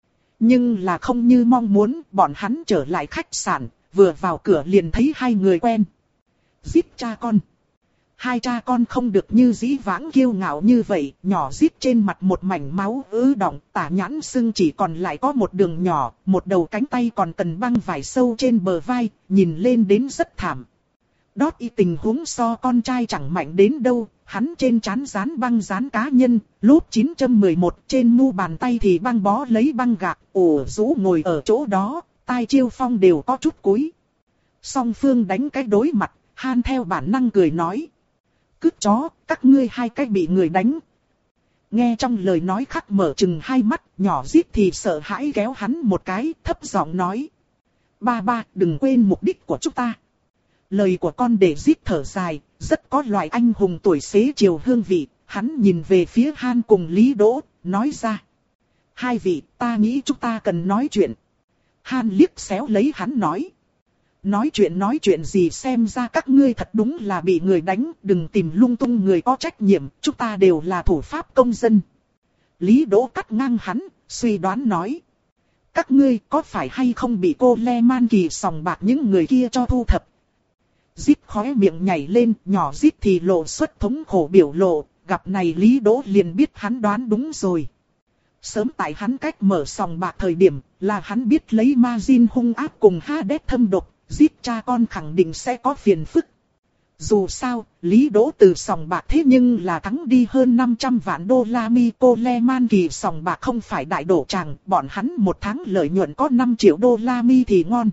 Nhưng là không như mong muốn, bọn hắn trở lại khách sạn, vừa vào cửa liền thấy hai người quen. Giết cha con. Hai cha con không được như dĩ vãng kiêu ngạo như vậy, nhỏ giết trên mặt một mảnh máu ứ đọng, tả nhãn sưng chỉ còn lại có một đường nhỏ, một đầu cánh tay còn cần băng vải sâu trên bờ vai, nhìn lên đến rất thảm. Đót y tình huống so con trai chẳng mạnh đến đâu, hắn trên trán dán băng dán cá nhân, lốp chín mười một trên mu bàn tay thì băng bó lấy băng gạc, ủ rũ ngồi ở chỗ đó, tai chiêu phong đều có chút cúi. Song phương đánh cái đối mặt, Han theo bản năng cười nói. Cứt chó, các ngươi hai cái bị người đánh. Nghe trong lời nói khắc mở chừng hai mắt, nhỏ giết thì sợ hãi kéo hắn một cái, thấp giọng nói. Ba ba, đừng quên mục đích của chúng ta. Lời của con để giết thở dài, rất có loại anh hùng tuổi xế chiều hương vị. Hắn nhìn về phía Han cùng Lý Đỗ, nói ra. Hai vị, ta nghĩ chúng ta cần nói chuyện. Han liếc xéo lấy hắn nói. Nói chuyện nói chuyện gì, xem ra các ngươi thật đúng là bị người đánh, đừng tìm lung tung người có trách nhiệm, chúng ta đều là thủ pháp công dân. Lý Đỗ cắt ngang hắn, suy đoán nói. Các ngươi có phải hay không bị cô Le Man Kỳ sòng bạc những người kia cho thu thập? Zip khóe miệng nhảy lên, nhỏ Zip thì lộ xuất thống khổ biểu lộ, gặp này Lý Đỗ liền biết hắn đoán đúng rồi. Sớm tại hắn cách mở sòng bạc thời điểm, là hắn biết lấy margin hung ác cùng Hades thâm độc, Zip cha con khẳng định sẽ có phiền phức. Dù sao, Lý Đỗ từ sòng bạc thế nhưng là thắng đi hơn năm trăm vạn đô la mi. Cô Le Man Kỳ sòng bạc không phải đại đổ tràng, bọn hắn một tháng lợi nhuận có năm triệu đô la mi thì ngon.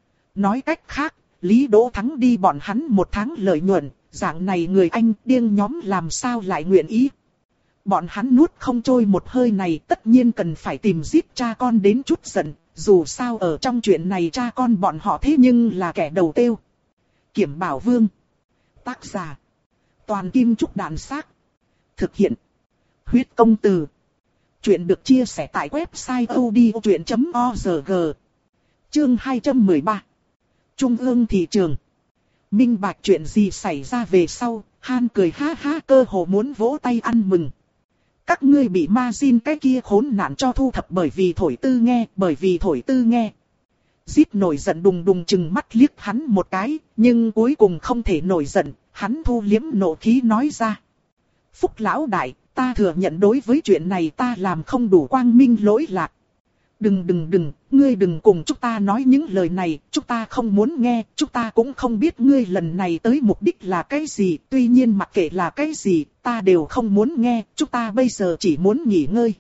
Nói cách khác, Lý Đỗ thắng đi bọn hắn một tháng lợi nhuận, dạng này người Anh điên nhóm làm sao lại nguyện ý. Bọn hắn nuốt không trôi một hơi này, tất nhiên cần phải tìm giết cha con đến chút giận, dù sao ở trong chuyện này cha con bọn họ thế nhưng là kẻ đầu tiêu. Kiểm Bảo Vương. Tác giả. Toàn Kim Trúc Đàn Xác. Thực hiện. Huyết Công Từ. Chuyện được chia sẻ tại website odchuyện chấm org. Chương hai trăm mười ba. Trung ương thị trường. Minh bạch chuyện gì xảy ra về sau, Han cười ha ha cơ hồ muốn vỗ tay ăn mừng. Các ngươi bị margin cái kia khốn nạn cho thu thập bởi vì thổi tư nghe, bởi vì thổi tư nghe. Zip nổi giận đùng đùng chừng mắt liếc hắn một cái, nhưng cuối cùng không thể nổi giận, hắn thu liếm nộ khí nói ra. Phúc lão đại, ta thừa nhận đối với chuyện này ta làm không đủ quang minh lỗi lạc. Đừng đừng đừng, ngươi đừng cùng chúng ta nói những lời này, chúng ta không muốn nghe, chúng ta cũng không biết ngươi lần này tới mục đích là cái gì, tuy nhiên mặc kệ là cái gì, ta đều không muốn nghe, chúng ta bây giờ chỉ muốn nghỉ ngơi.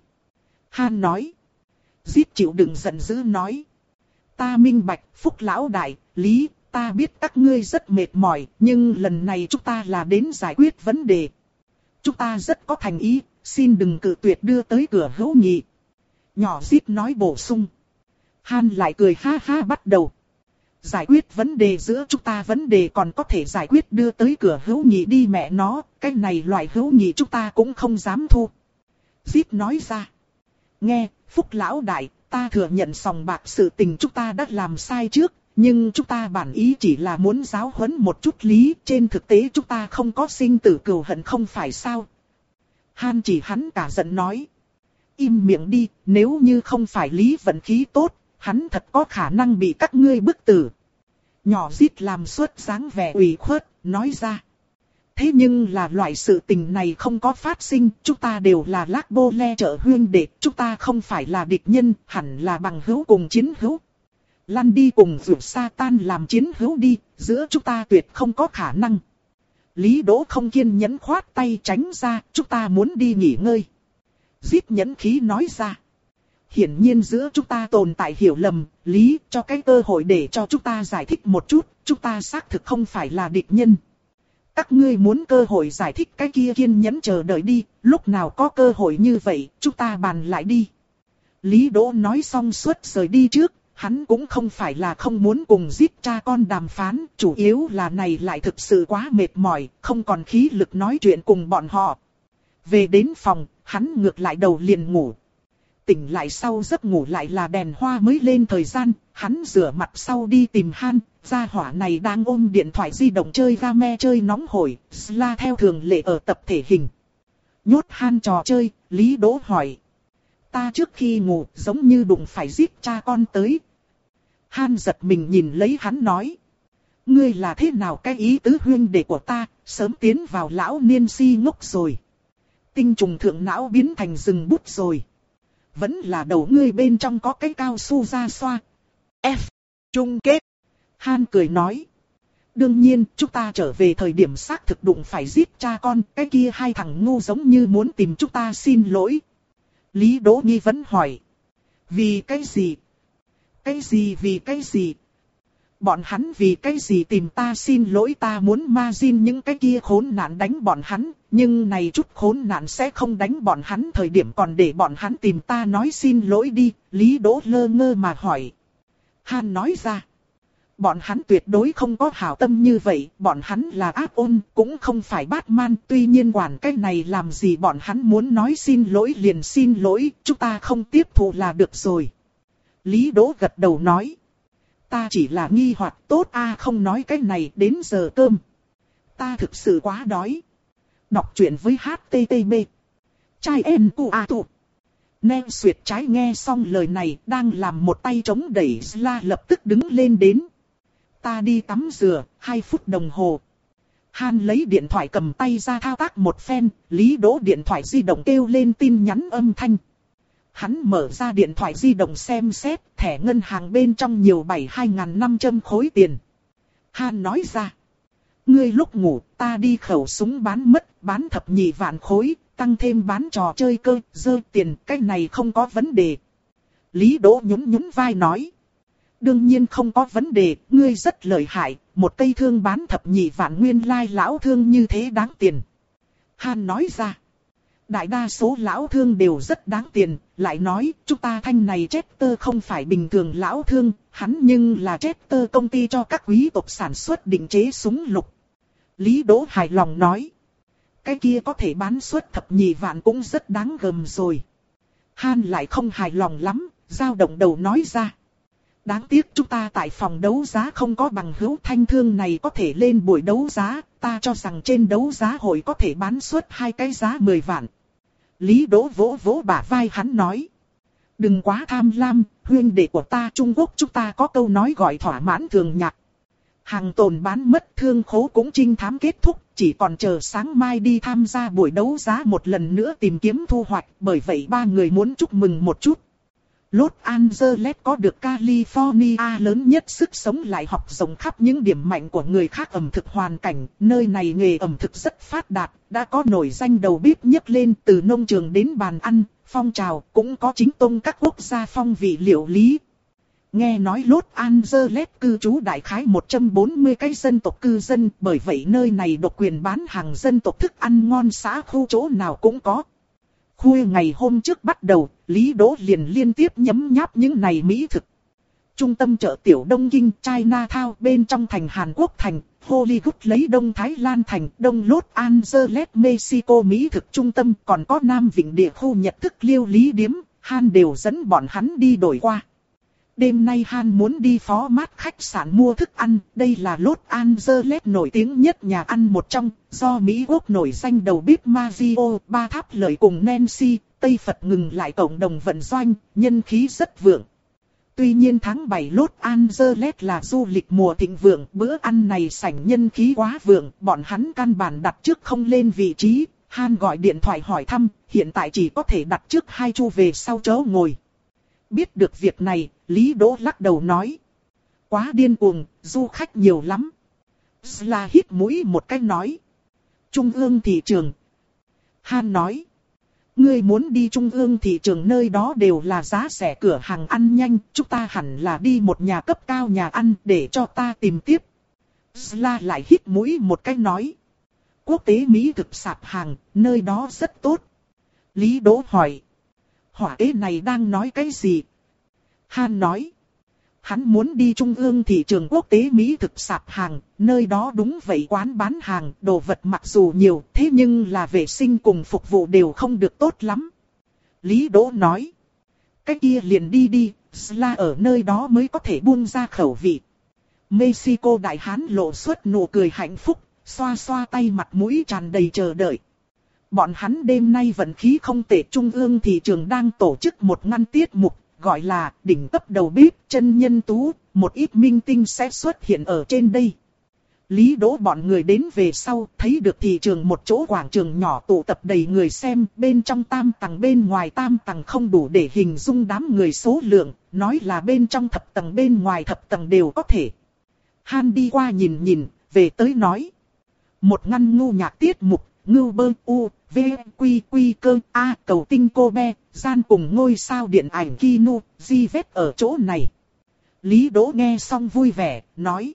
Han nói. Zip chịu đựng giận dữ nói. Ta minh bạch, Phúc lão đại, Lý, ta biết các ngươi rất mệt mỏi, nhưng lần này chúng ta là đến giải quyết vấn đề. Chúng ta rất có thành ý, xin đừng cự tuyệt đưa tới cửa hữu nghị. Nhỏ Zip nói bổ sung. Han lại cười ha ha bắt đầu. Giải quyết vấn đề giữa chúng ta, vấn đề còn có thể giải quyết đưa tới cửa hữu nghị đi mẹ nó, cái này loại hữu nghị chúng ta cũng không dám thu. Zip nói ra. Nghe, Phúc lão đại, ta thừa nhận sòng bạc sự tình chúng ta đã làm sai trước, nhưng chúng ta bản ý chỉ là muốn giáo huấn một chút Lý, trên thực tế chúng ta không có sinh tử cừu hận không phải sao. Han chỉ hắn cả giận nói. Im miệng đi, nếu như không phải Lý vận khí tốt, hắn thật có khả năng bị các ngươi bức tử. Nhỏ Zip làm suốt dáng vẻ ủy khuất, nói ra. Thế nhưng là loại sự tình này không có phát sinh, chúng ta đều là Lác Bô Le trợ huyên đệ, chúng ta không phải là địch nhân, hẳn là bằng hữu cùng chiến hữu. Lăn đi cùng rượu Satan làm chiến hữu đi, giữa chúng ta tuyệt không có khả năng. Lý Đỗ không kiên nhẫn khoát tay tránh ra, chúng ta muốn đi nghỉ ngơi. Zip nhẫn khí nói ra. Hiển nhiên giữa chúng ta tồn tại hiểu lầm, Lý cho cái cơ hội để cho chúng ta giải thích một chút, chúng ta xác thực không phải là địch nhân. Các ngươi muốn cơ hội giải thích cái kia kiên nhẫn chờ đợi đi, lúc nào có cơ hội như vậy, chúng ta bàn lại đi. Lý Đỗ nói xong suốt rời đi trước, hắn cũng không phải là không muốn cùng giết cha con đàm phán, chủ yếu là này lại thực sự quá mệt mỏi, không còn khí lực nói chuyện cùng bọn họ. Về đến phòng, hắn ngược lại đầu liền ngủ. Tỉnh lại sau giấc ngủ lại là đèn hoa mới lên thời gian, hắn rửa mặt sau đi tìm Han, gia hỏa này đang ôm điện thoại di động chơi game chơi nóng hổi, Sla theo thường lệ ở tập thể hình. Nhốt Han trò chơi, Lý Đỗ hỏi. Ta trước khi ngủ giống như đụng phải giết cha con tới. Han giật mình nhìn lấy hắn nói. Ngươi là thế nào cái ý tứ huynh đệ của ta, sớm tiến vào lão niên si ngốc rồi. Tinh trùng thượng não biến thành rừng bút rồi. Vẫn là đầu ngươi bên trong có cái cao su ra xoa. F. Chung kết. Han cười nói. Đương nhiên, chúng ta trở về thời điểm xác thực đụng phải giết cha con, cái kia hai thằng ngu giống như muốn tìm chúng ta xin lỗi. Lý Đỗ nghi vấn hỏi. Vì cái gì? Cái gì vì cái gì? Bọn hắn vì cái gì tìm ta xin lỗi, ta muốn margin những cái kia khốn nạn đánh bọn hắn, nhưng này chút khốn nạn sẽ không đánh bọn hắn thời điểm còn để bọn hắn tìm ta nói xin lỗi đi, Lý Đỗ lơ ngơ mà hỏi. Han nói ra. Bọn hắn tuyệt đối không có hảo tâm như vậy, bọn hắn là ác ôn, cũng không phải Batman, tuy nhiên quản cái này làm gì bọn hắn muốn nói xin lỗi liền xin lỗi, chúng ta không tiếp thụ là được rồi. Lý Đỗ gật đầu nói. Ta chỉ là nghi hoặc tốt a không nói cái này đến giờ cơm. Ta thực sự quá đói. Đọc truyện với hát tê tê pê. Chai en cu a tụ. Nen Xuyệt trái nghe xong lời này đang làm một tay chống đẩy Sla lập tức đứng lên đến. Ta đi tắm rửa, hai phút đồng hồ. Han lấy điện thoại cầm tay ra thao tác một phen, Lý Đỗ điện thoại di động kêu lên tin nhắn âm thanh. Hắn mở ra điện thoại di động xem xét, thẻ ngân hàng bên trong nhiều bảy hai nghìn năm trăm khối tiền. Han nói ra. Ngươi lúc ngủ, ta đi khẩu súng bán mất, bán thập nhị vạn khối, tăng thêm bán trò chơi cơ, dơ tiền, cái này không có vấn đề. Lý Đỗ nhún nhún vai nói. Đương nhiên không có vấn đề, ngươi rất lợi hại, một cây thương bán thập nhị vạn nguyên lai lão thương như thế đáng tiền. Han nói ra. Đại đa số lão thương đều rất đáng tiền, lại nói, chúng ta thanh này Chester không phải bình thường lão thương, hắn nhưng là Chester công ty cho các quý tộc sản xuất định chế súng lục. Lý Đỗ hài lòng nói. Cái kia có thể bán suất thập nhị vạn cũng rất đáng gờm rồi. Han lại không hài lòng lắm, dao động đầu nói ra. Đáng tiếc chúng ta tại phòng đấu giá không có bằng hữu, thanh thương này có thể lên buổi đấu giá, ta cho rằng trên đấu giá hội có thể bán suất hai cái giá mười vạn. Lý Đỗ vỗ vỗ bả vai hắn nói. Đừng quá tham lam, huynh đệ của ta Trung Quốc chúng ta có câu nói gọi thỏa mãn thường nhạc. Hàng tồn bán mất thương khố cũng trinh thám kết thúc, chỉ còn chờ sáng mai đi tham gia buổi đấu giá một lần nữa tìm kiếm thu hoạch, bởi vậy ba người muốn chúc mừng một chút. Los Angeles có được California lớn nhất sức sống lại học rộng khắp những điểm mạnh của người khác ẩm thực hoàn cảnh, nơi này nghề ẩm thực rất phát đạt, đã có nổi danh đầu bếp nhấc lên từ nông trường đến bàn ăn, phong trào cũng có chính tông các quốc gia phong vị liệu lý. Nghe nói Los Angeles cư trú đại khái một trăm bốn mươi cái dân tộc cư dân, bởi vậy nơi này độc quyền bán hàng dân tộc thức ăn ngon xã khu chỗ nào cũng có. Khuya ngày hôm trước bắt đầu, Lý Đỗ liền liên tiếp nhấm nháp những này mỹ thực. Trung tâm chợ tiểu Đông Kinh, Chinatown bên trong thành Hàn Quốc thành, Hollywood lấy Đông Thái Lan thành, Đông Los Angeles, Mexico mỹ thực trung tâm, còn có Nam Vịnh địa khu Nhật thức liêu lý điếm, Han đều dẫn bọn hắn đi đổi qua. Đêm nay Han muốn đi phó mát khách sạn mua thức ăn, đây là Los Angeles nổi tiếng nhất nhà ăn một trong, do Mỹ Quốc nổi danh đầu bếp Mario, Ba Tháp Lợi cùng Nancy, Tây Phật ngừng lại cộng đồng vận doanh, nhân khí rất vượng. Tuy nhiên tháng bảy Los Angeles là du lịch mùa thịnh vượng, bữa ăn này sảnh nhân khí quá vượng, bọn hắn căn bản đặt trước không lên vị trí, Han gọi điện thoại hỏi thăm, hiện tại chỉ có thể đặt trước hai chu về sau chỗ ngồi. Biết được việc này, Lý Đỗ lắc đầu nói. Quá điên cuồng, du khách nhiều lắm. Sla hít mũi một cái nói. Trung ương thị trường. Han nói. Ngươi muốn đi trung ương thị trường, nơi đó đều là giá rẻ cửa hàng ăn nhanh. Chúng ta hẳn là đi một nhà cấp cao nhà ăn để cho ta tìm tiếp. Sla lại hít mũi một cái nói. Quốc tế Mỹ thực sạp hàng, nơi đó rất tốt. Lý Đỗ hỏi. Hỏa kế này đang nói cái gì? Han nói. Hắn muốn đi trung ương thị trường quốc tế Mỹ thực sạp hàng, nơi đó đúng vậy quán bán hàng, đồ vật mặc dù nhiều, thế nhưng là vệ sinh cùng phục vụ đều không được tốt lắm. Lý Đỗ nói. Cái kia liền đi đi, Sla ở nơi đó mới có thể buông ra khẩu vị. Mexico đại hán lộ xuất nụ cười hạnh phúc, xoa xoa tay mặt mũi tràn đầy chờ đợi. Bọn hắn đêm nay vận khí không tệ, trung ương thị trường đang tổ chức một ngăn tiết mục, gọi là đỉnh cấp đầu bếp chân nhân tú, một ít minh tinh sẽ xuất hiện ở trên đây. Lý Đỗ bọn người đến về sau, thấy được thị trường một chỗ quảng trường nhỏ tụ tập đầy người xem, bên trong tam tầng bên ngoài tam tầng không đủ để hình dung đám người số lượng, nói là bên trong thập tầng bên ngoài thập tầng đều có thể. Han đi qua nhìn nhìn, về tới nói. Một ngăn ngu nhạc tiết mục, ngưu bơ u, v, quy quy cơ, a, cầu tinh cô be, gian cùng ngôi sao điện ảnh Kinu, di vết ở chỗ này. Lý Đỗ nghe xong vui vẻ, nói.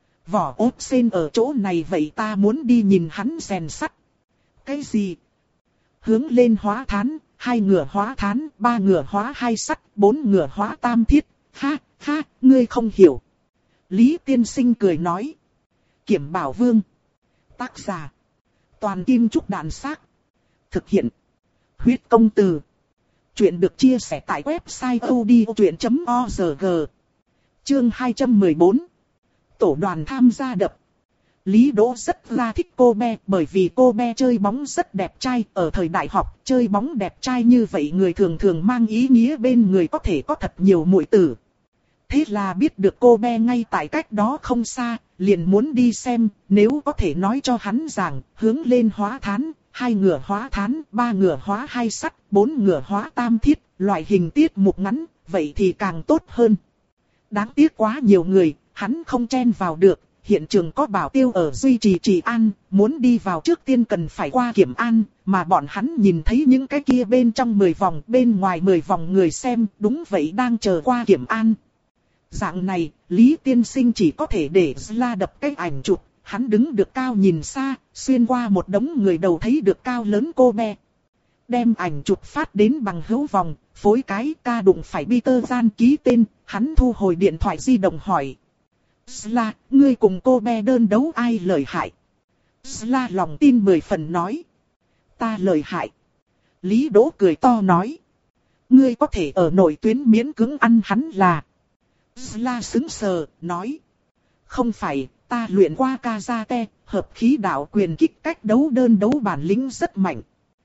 Vỏ ốt sen ở chỗ này vậy ta muốn đi nhìn hắn rèn sắt. Cái gì? Hướng lên hóa thán, hai ngựa hóa thán, ba ngựa hóa hai sắt, bốn ngựa hóa tam thiết. Ha, ha, ngươi không hiểu. Lý tiên sinh cười nói. Kiểm Bảo Vương. Tác giả. Toàn Kim Trúc Đạn Xác. Thực hiện. Huyết Công Từ. Chuyện được chia sẻ tại website odchuyện chấm org. Chương hai trăm mười bốn. Tổ đoàn tham gia đập. Lý Đỗ rất là thích cô bé bởi vì cô bé chơi bóng rất đẹp trai. Ở thời đại học chơi bóng đẹp trai như vậy người thường thường mang ý nghĩa bên người có thể có thật nhiều muội tử. Thế là biết được cô bé ngay tại cách đó không xa, liền muốn đi xem, nếu có thể nói cho hắn rằng, hướng lên hóa thán, hai ngựa hóa thán, ba ngựa hóa hai sắt, bốn ngựa hóa tam thiết, loại hình tiết mục ngắn, vậy thì càng tốt hơn. Đáng tiếc quá nhiều người, hắn không chen vào được, hiện trường có bảo tiêu ở duy trì trì an, muốn đi vào trước tiên cần phải qua kiểm an, mà bọn hắn nhìn thấy những cái kia bên trong mười vòng, bên ngoài mười vòng người xem, đúng vậy đang chờ qua kiểm an. Dạng này, Lý tiên sinh chỉ có thể để Zla đập cái ảnh chụp, hắn đứng được cao nhìn xa, xuyên qua một đống người đầu thấy được cao lớn cô bé. Đem ảnh chụp phát đến bằng hữu vòng, phối cái ca đụng phải Peter Gian ký tên, hắn thu hồi điện thoại di động hỏi. Zla, ngươi cùng cô bé đơn đấu ai lợi hại? Zla lòng tin mười phần nói. Ta lợi hại. Lý Đỗ cười to nói. Ngươi có thể ở nội tuyến miễn cưỡng ăn hắn là. Zla sững sờ, nói. Không phải, ta luyện qua karate, hợp khí đạo quyền kích cách đấu đơn đấu bản lĩnh rất mạnh.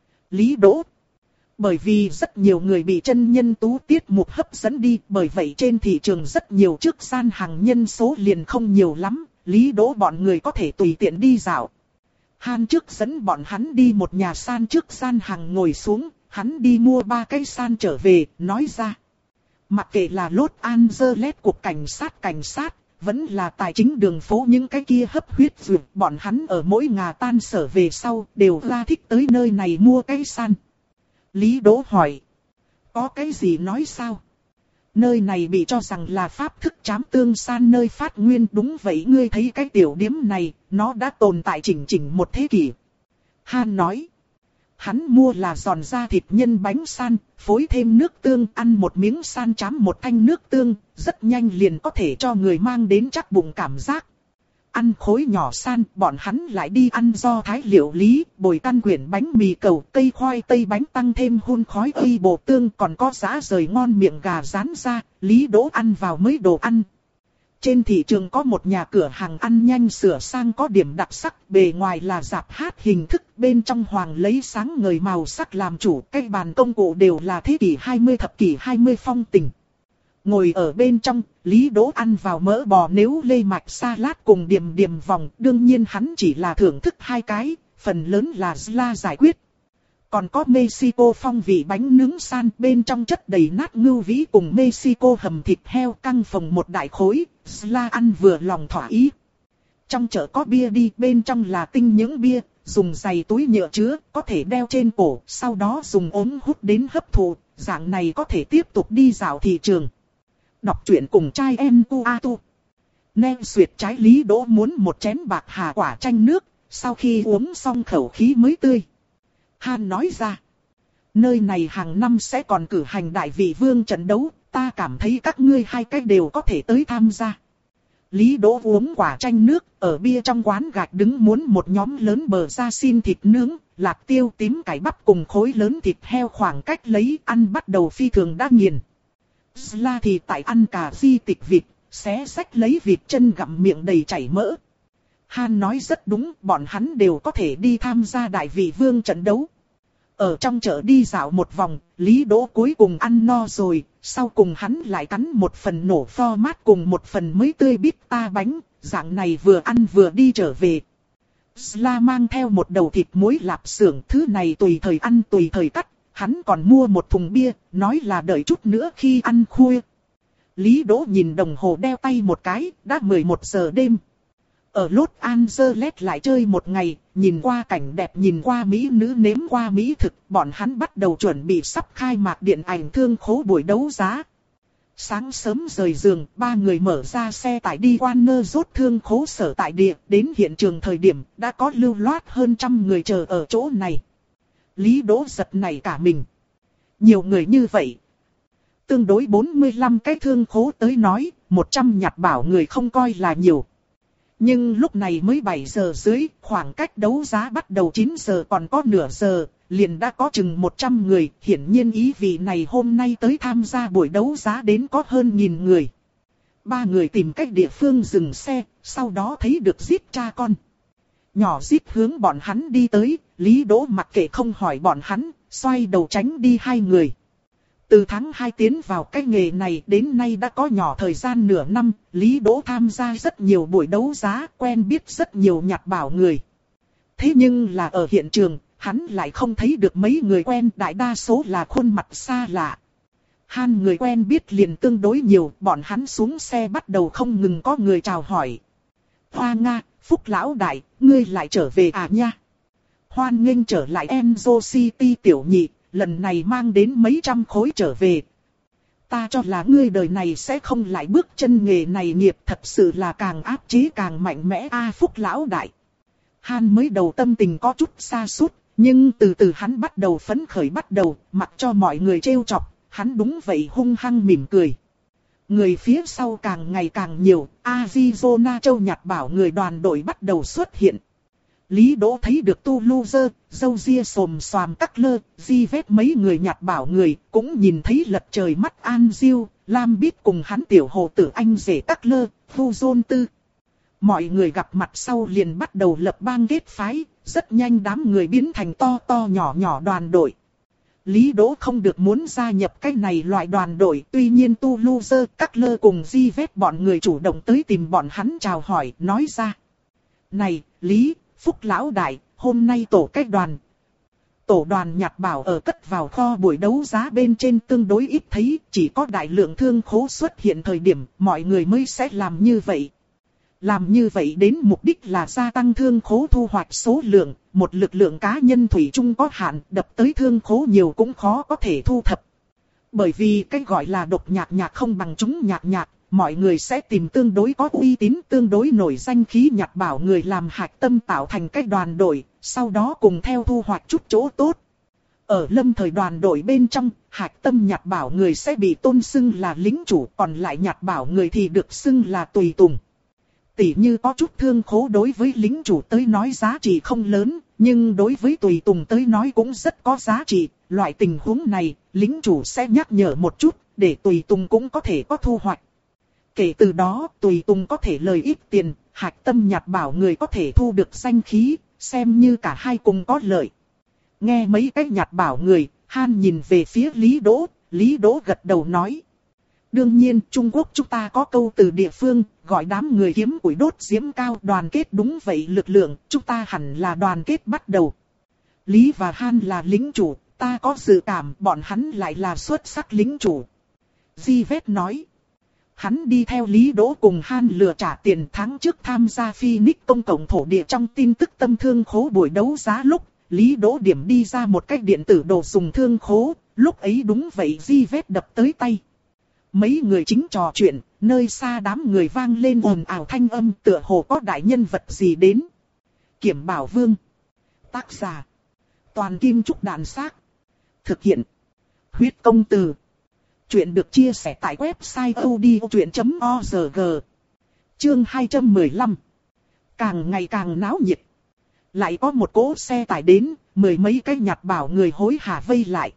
Lý Đỗ. Bởi vì rất nhiều người bị chân nhân tú tiết mục hấp dẫn đi, bởi vậy trên thị trường rất nhiều trước gian hàng nhân số liền không nhiều lắm, Lý Đỗ bọn người có thể tùy tiện đi dạo. Han trước dẫn bọn hắn đi một nhà san trước gian hàng ngồi xuống, hắn đi mua ba cái san trở về, nói ra. Mặc kệ là Los Angeles cục cảnh sát cảnh sát, vẫn là tài chính đường phố những cái kia hấp huyết dược, bọn hắn ở mỗi ngà tan sở về sau đều ra thích tới nơi này mua cái san. Lý Đỗ hỏi. Có cái gì nói sao? Nơi này bị cho rằng là pháp thức trám tương san nơi phát nguyên, đúng vậy, ngươi thấy cái tiểu điếm này, nó đã tồn tại chỉnh chỉnh một thế kỷ. Han nói. Hắn mua là giòn da thịt nhân bánh san, phối thêm nước tương, ăn một miếng san chám một thanh nước tương, rất nhanh liền có thể cho người mang đến chắc bụng cảm giác. Ăn khối nhỏ san, bọn hắn lại đi ăn do thái liệu lý, bồi căn quyển bánh mì cầu, cây khoai tây bánh tăng thêm hun khói y bồ tương, còn có giá rời ngon miệng gà rán ra, Lý Đỗ ăn vào mới đồ ăn. Trên thị trường có một nhà cửa hàng ăn nhanh sửa sang có điểm đặc sắc, bề ngoài là rạp hát hình thức, bên trong hoàng lấy sáng ngời màu sắc làm chủ, cái bàn công cụ đều là thế kỷ hai mươi thập kỷ hai mươi phong tình. Ngồi ở bên trong, Lý Đỗ ăn vào mỡ bò nếu lê mạch salad cùng điểm điểm vòng, đương nhiên hắn chỉ là thưởng thức hai cái, phần lớn là Zla giải quyết. Còn có Mexico phong vị bánh nướng san, bên trong chất đầy nát ngưu vĩ cùng Mexico hầm thịt heo căng phồng một đại khối, Zla ăn vừa lòng thỏa ý. Trong chợ có bia đi, bên trong là tinh những bia, dùng giày túi nhựa chứa, có thể đeo trên cổ, sau đó dùng ống hút đến hấp thụ, dạng này có thể tiếp tục đi dạo thị trường. Đọc truyện cùng trai em cu a tu. Nem xuyệt trái Lý Đỗ muốn một chén bạc hà quả chanh nước, sau khi uống xong khẩu khí mới tươi. Han nói ra. Nơi này hàng năm sẽ còn cử hành đại vị vương trận đấu, ta cảm thấy các ngươi hai cách đều có thể tới tham gia. Lý Đỗ uống quả chanh nước, ở bia trong quán gạch đứng muốn một nhóm lớn bờ ra xin thịt nướng, lạc tiêu tím cải bắp cùng khối lớn thịt heo khoảng cách lấy ăn bắt đầu phi thường đã nghiền. Zla thì tại ăn cà ri tịch vịt, xé xách lấy vịt chân gặm miệng đầy chảy mỡ. Han nói rất đúng, bọn hắn đều có thể đi tham gia đại vị vương trận đấu. Ở trong chợ đi dạo một vòng, Lý Đỗ cuối cùng ăn no rồi, sau cùng hắn lại cắn một phần nổ pho mát cùng một phần mới tươi bít ta bánh, dạng này vừa ăn vừa đi trở về. Zla mang theo một đầu thịt muối lạp xưởng, thứ này tùy thời ăn tùy thời cắt, hắn còn mua một thùng bia, nói là đợi chút nữa khi ăn khuya. Lý Đỗ nhìn đồng hồ đeo tay một cái, đã mười một giờ đêm. Ở Los Angeles lại chơi một ngày, nhìn qua cảnh đẹp, nhìn qua mỹ nữ, nếm qua mỹ thực, bọn hắn bắt đầu chuẩn bị sắp khai mạc điện ảnh thương khố buổi đấu giá. Sáng sớm rời giường, ba người mở ra xe tải đi Warner rốt thương khố sở tại địa, đến hiện trường thời điểm, đã có lưu loát hơn trăm người chờ ở chỗ này. Lý Đỗ giật nảy cả mình. Nhiều người như vậy. Tương đối bốn mươi lăm cái thương khố tới nói, một trăm nhặt bảo người không coi là nhiều. Nhưng lúc này mới bảy giờ dưới, khoảng cách đấu giá bắt đầu chín giờ còn có nửa giờ, liền đã có chừng một trăm người, hiển nhiên ý vị này hôm nay tới tham gia buổi đấu giá đến có hơn nghìn người. Ba người tìm cách địa phương dừng xe, sau đó thấy được Zip cha con. Nhỏ Zip hướng bọn hắn đi tới, Lý Đỗ mặc kệ không hỏi bọn hắn, xoay đầu tránh đi hai người. Từ tháng hai tiến vào cái nghề này đến nay đã có nhỏ thời gian nửa năm, Lý Đỗ tham gia rất nhiều buổi đấu giá, quen biết rất nhiều nhặt bảo người. Thế nhưng là ở hiện trường, hắn lại không thấy được mấy người quen, đại đa số là khuôn mặt xa lạ. Han người quen biết liền tương đối nhiều, bọn hắn xuống xe bắt đầu không ngừng có người chào hỏi. Hoa Nga, Phúc Lão Đại, ngươi lại trở về à nha? Hoan nghênh trở lại Enzo City tiểu nhị, lần này mang đến mấy trăm khối trở về. Ta cho là ngươi đời này sẽ không lại bước chân nghề này, nghiệp thật sự là càng áp chế càng mạnh mẽ a. Phúc Lão Đại. Han mới đầu tâm tình có chút sa sút, nhưng từ từ hắn bắt đầu phấn khởi bắt đầu, mặc cho mọi người trêu chọc, hắn đúng vậy hung hăng mỉm cười. Người phía sau càng ngày càng nhiều, Arizona châu nhặt bảo người đoàn đội bắt đầu xuất hiện. Lý Đỗ thấy được Toulouse, dâu ria xồm xoàm cắt lơ, di vết mấy người nhặt bảo người, cũng nhìn thấy lật trời mắt An Diêu, Lam Bít cùng hắn tiểu hồ tử anh rể cắt lơ, Thu Dôn Tư. Mọi người gặp mặt sau liền bắt đầu lập bang kết phái, rất nhanh đám người biến thành to to nhỏ nhỏ đoàn đội. Lý Đỗ không được muốn gia nhập cái này loại đoàn đội, tuy nhiên Toulouse, cắt lơ cùng di vết bọn người chủ động tới tìm bọn hắn chào hỏi, nói ra. Này, Lý, Phúc Lão Đại, hôm nay tổ cái đoàn. Tổ đoàn nhặt bảo ở cất vào kho buổi đấu giá bên trên tương đối ít thấy, chỉ có đại lượng thương khố xuất hiện thời điểm mọi người mới sẽ làm như vậy. Làm như vậy đến mục đích là gia tăng thương khố thu hoạch số lượng, một lực lượng cá nhân thủy chung có hạn, đập tới thương khố nhiều cũng khó có thể thu thập. Bởi vì cái gọi là độc nhạc nhạc không bằng chúng nhạc nhạc, mọi người sẽ tìm tương đối có uy tín, tương đối nổi danh khí nhặt bảo người làm hạch tâm tạo thành cái đoàn đội, sau đó cùng theo thu hoạch chút chỗ tốt. Ở lâm thời đoàn đội bên trong, hạch tâm nhặt bảo người sẽ bị tôn xưng là lính chủ, còn lại nhặt bảo người thì được xưng là tùy tùng. Tỉ như có chút thương khố đối với lính chủ tới nói giá trị không lớn, nhưng đối với tùy tùng tới nói cũng rất có giá trị. Loại tình huống này, lính chủ sẽ nhắc nhở một chút, để tùy tùng cũng có thể có thu hoạch. Kể từ đó, tùy tùng có thể lời ít tiền, hạch tâm nhặt bảo người có thể thu được danh khí, xem như cả hai cùng có lợi. Nghe mấy cái nhặt bảo người, Han nhìn về phía Lý Đỗ, Lý Đỗ gật đầu nói. Đương nhiên, Trung Quốc chúng ta có câu từ địa phương, gọi đám người kiếm củi đốt diễm cao, đoàn kết đúng vậy lực lượng, chúng ta hẳn là đoàn kết bắt đầu. Lý và Han là lính chủ, ta có dự cảm bọn hắn lại là xuất sắc lính chủ. Di Vết nói. Hắn đi theo Lý Đỗ cùng Han lừa trả tiền tháng trước tham gia Phoenix công cộng thổ địa trong tin tức tâm thương khố buổi đấu giá lúc, Lý Đỗ điểm đi ra một cái điện tử đồ dùng thương khố, lúc ấy đúng vậy Di Vết đập tới tay. Mấy người chính trò chuyện, nơi xa đám người vang lên ồn ào thanh âm tựa hồ có đại nhân vật gì đến. Kiểm Bảo Vương. Tác giả. Toàn Kim Trúc Đàn Xác. Thực hiện. Huyết Công Từ. Chuyện được chia sẻ tại website audiochuyện chấm org. Chương hai trăm mười lăm. Càng ngày càng náo nhiệt. Lại có một cỗ xe tải đến, mười mấy cái nhặt bảo người hối hả vây lại.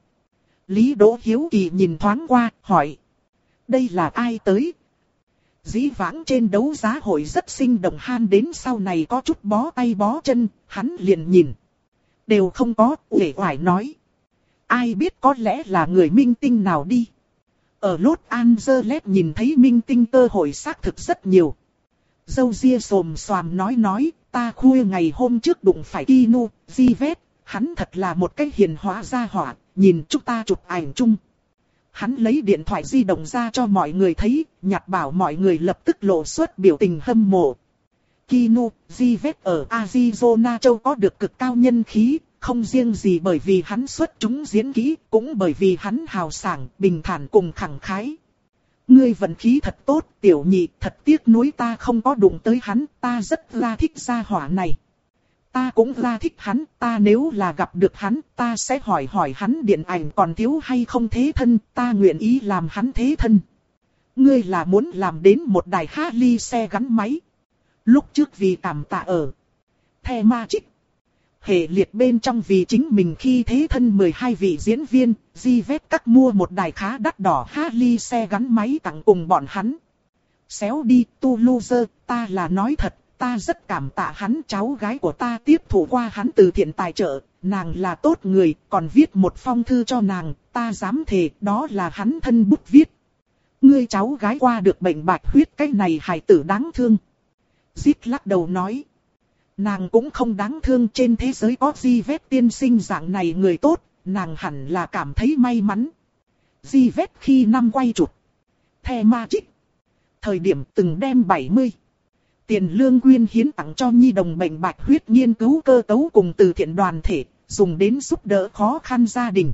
Lý Đỗ hiếu kỳ nhìn thoáng qua, hỏi. Đây là ai tới? Dĩ vãng trên đấu giá hội rất sinh động, Han đến sau này có chút bó tay bó chân, hắn liền nhìn. Đều không có, uể oải nói. Ai biết có lẽ là người minh tinh nào đi. Ở Los Angeles nhìn thấy minh tinh cơ hội xác thực rất nhiều. Dâu ria xồm xoàm nói nói, ta khuya ngày hôm trước đụng phải Kinu, Di Vết, hắn thật là một cái hiền hóa gia hỏa, nhìn chúng ta chụp ảnh chung. Hắn lấy điện thoại di động ra cho mọi người thấy, nhặt bảo mọi người lập tức lộ xuất biểu tình hâm mộ. Kinu, Di Vết ở Arizona châu có được cực cao nhân khí, không riêng gì bởi vì hắn xuất chúng diễn kỹ, cũng bởi vì hắn hào sảng, bình thản cùng khẳng khái. Ngươi vận khí thật tốt, tiểu nhị, thật tiếc nuối ta không có đụng tới hắn, ta rất là thích gia hỏa này. Ta cũng là thích hắn, ta nếu là gặp được hắn, ta sẽ hỏi hỏi hắn điện ảnh còn thiếu hay không thế thân, ta nguyện ý làm hắn thế thân. Ngươi là muốn làm đến một đài Harley xe gắn máy. Lúc trước vì cảm tạ ở The Magic hệ liệt bên trong vì chính mình khi thế thân mười hai vị diễn viên, Di Vết các mua một đài khá đắt đỏ Harley xe gắn máy tặng cùng bọn hắn. Xéo đi, tu loser, ta là nói thật, ta rất cảm tạ hắn, cháu gái của ta tiếp thụ qua hắn từ thiện tài trợ, nàng là tốt người, còn viết một phong thư cho nàng, ta dám thề, đó là hắn thân bút viết. Ngươi cháu gái qua được bệnh bạch huyết, cái này hài tử đáng thương. Zip lắc đầu nói. Nàng cũng không đáng thương, trên thế giới có Di Vết tiên sinh dạng này người tốt, nàng hẳn là cảm thấy may mắn. Di Vết khi năm quay chụp The Magic thời điểm từng đem bảy mươi tiền lương quyên hiến tặng cho nhi đồng bệnh bạch huyết nghiên cứu cơ cấu cùng từ thiện đoàn thể, dùng đến giúp đỡ khó khăn gia đình.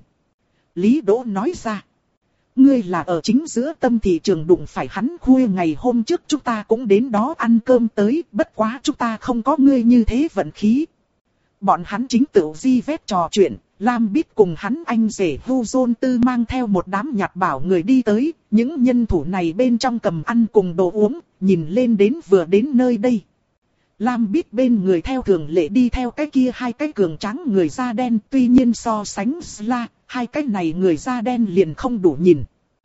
Lý Đỗ nói ra. Ngươi là ở chính giữa tâm thị trường đụng phải hắn khuya ngày hôm trước chúng ta cũng đến đó ăn cơm tới, bất quá chúng ta không có ngươi như thế vận khí. Bọn hắn chính tự Di Vết trò chuyện, Lam Bít cùng hắn anh rể Vu Dôn Tư mang theo một đám nhặt bảo người đi tới, những nhân thủ này bên trong cầm ăn cùng đồ uống, nhìn lên đến vừa đến nơi đây. Lam Bít bên người theo thường lệ đi theo cái kia hai cái cường tráng người da đen, tuy nhiên so sánh Sla, hai cái này người da đen liền không đủ nhìn.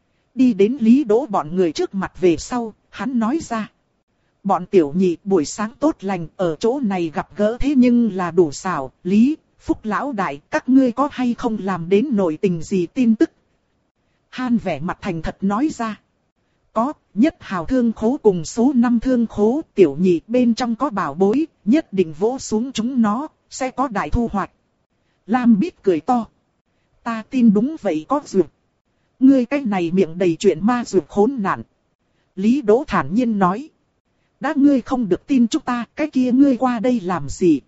Đi đến Lý Đỗ bọn người trước mặt về sau, hắn nói ra. Bọn tiểu nhị buổi sáng tốt lành, ở chỗ này gặp gỡ thế nhưng là đủ xảo, Lý, Phúc lão đại, các ngươi có hay không làm đến nội tình gì tin tức? Han vẻ mặt thành thật nói ra. Có, nhất hào thương khố cùng số năm thương khố, tiểu nhị bên trong có bảo bối, nhất định vỗ xuống chúng nó, sẽ có đại thu hoạch. Lam Bít cười to. Ta tin đúng vậy có duyệt. Ngươi cái này miệng đầy chuyện ma duyệt khốn nạn. Lý Đỗ thản nhiên nói. Đã ngươi không được tin chúng ta, cái kia ngươi qua đây làm gì?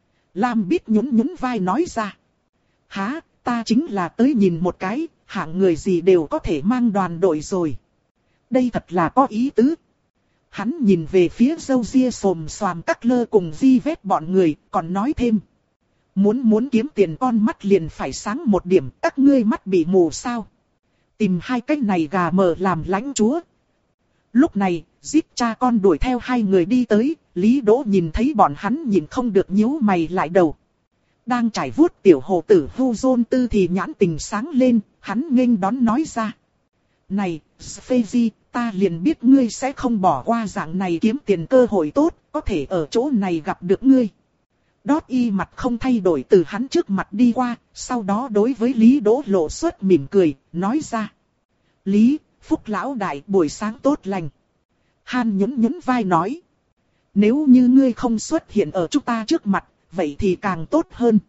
Lam Bít nhún nhún vai nói ra. Hả, ta chính là tới nhìn một cái, hạng người gì đều có thể mang đoàn đội rồi. Đây thật là có ý tứ. Hắn nhìn về phía râu ria xồm xoàm các lơ cùng Di Vết bọn người, còn nói thêm. Muốn muốn kiếm tiền con mắt liền phải sáng một điểm, các ngươi mắt bị mù sao? Tìm hai cái này gà mờ làm lãnh chúa. Lúc này, Zip cha con đuổi theo hai người đi tới, Lý Đỗ nhìn thấy bọn hắn nhìn không được nhíu mày lại đầu. Đang trải vuốt tiểu hồ tử Vu Dôn Tư thì nhãn tình sáng lên, hắn nghênh đón nói ra. Này, Sphazy, ta liền biết ngươi sẽ không bỏ qua dạng này kiếm tiền cơ hội tốt, có thể ở chỗ này gặp được ngươi. Đót y mặt không thay đổi từ hắn trước mặt đi qua, sau đó đối với Lý Đỗ lộ xuất mỉm cười, nói ra. Lý, Phúc lão đại buổi sáng tốt lành. Han nhún nhún vai nói. Nếu như ngươi không xuất hiện ở chúng ta trước mặt, vậy thì càng tốt hơn.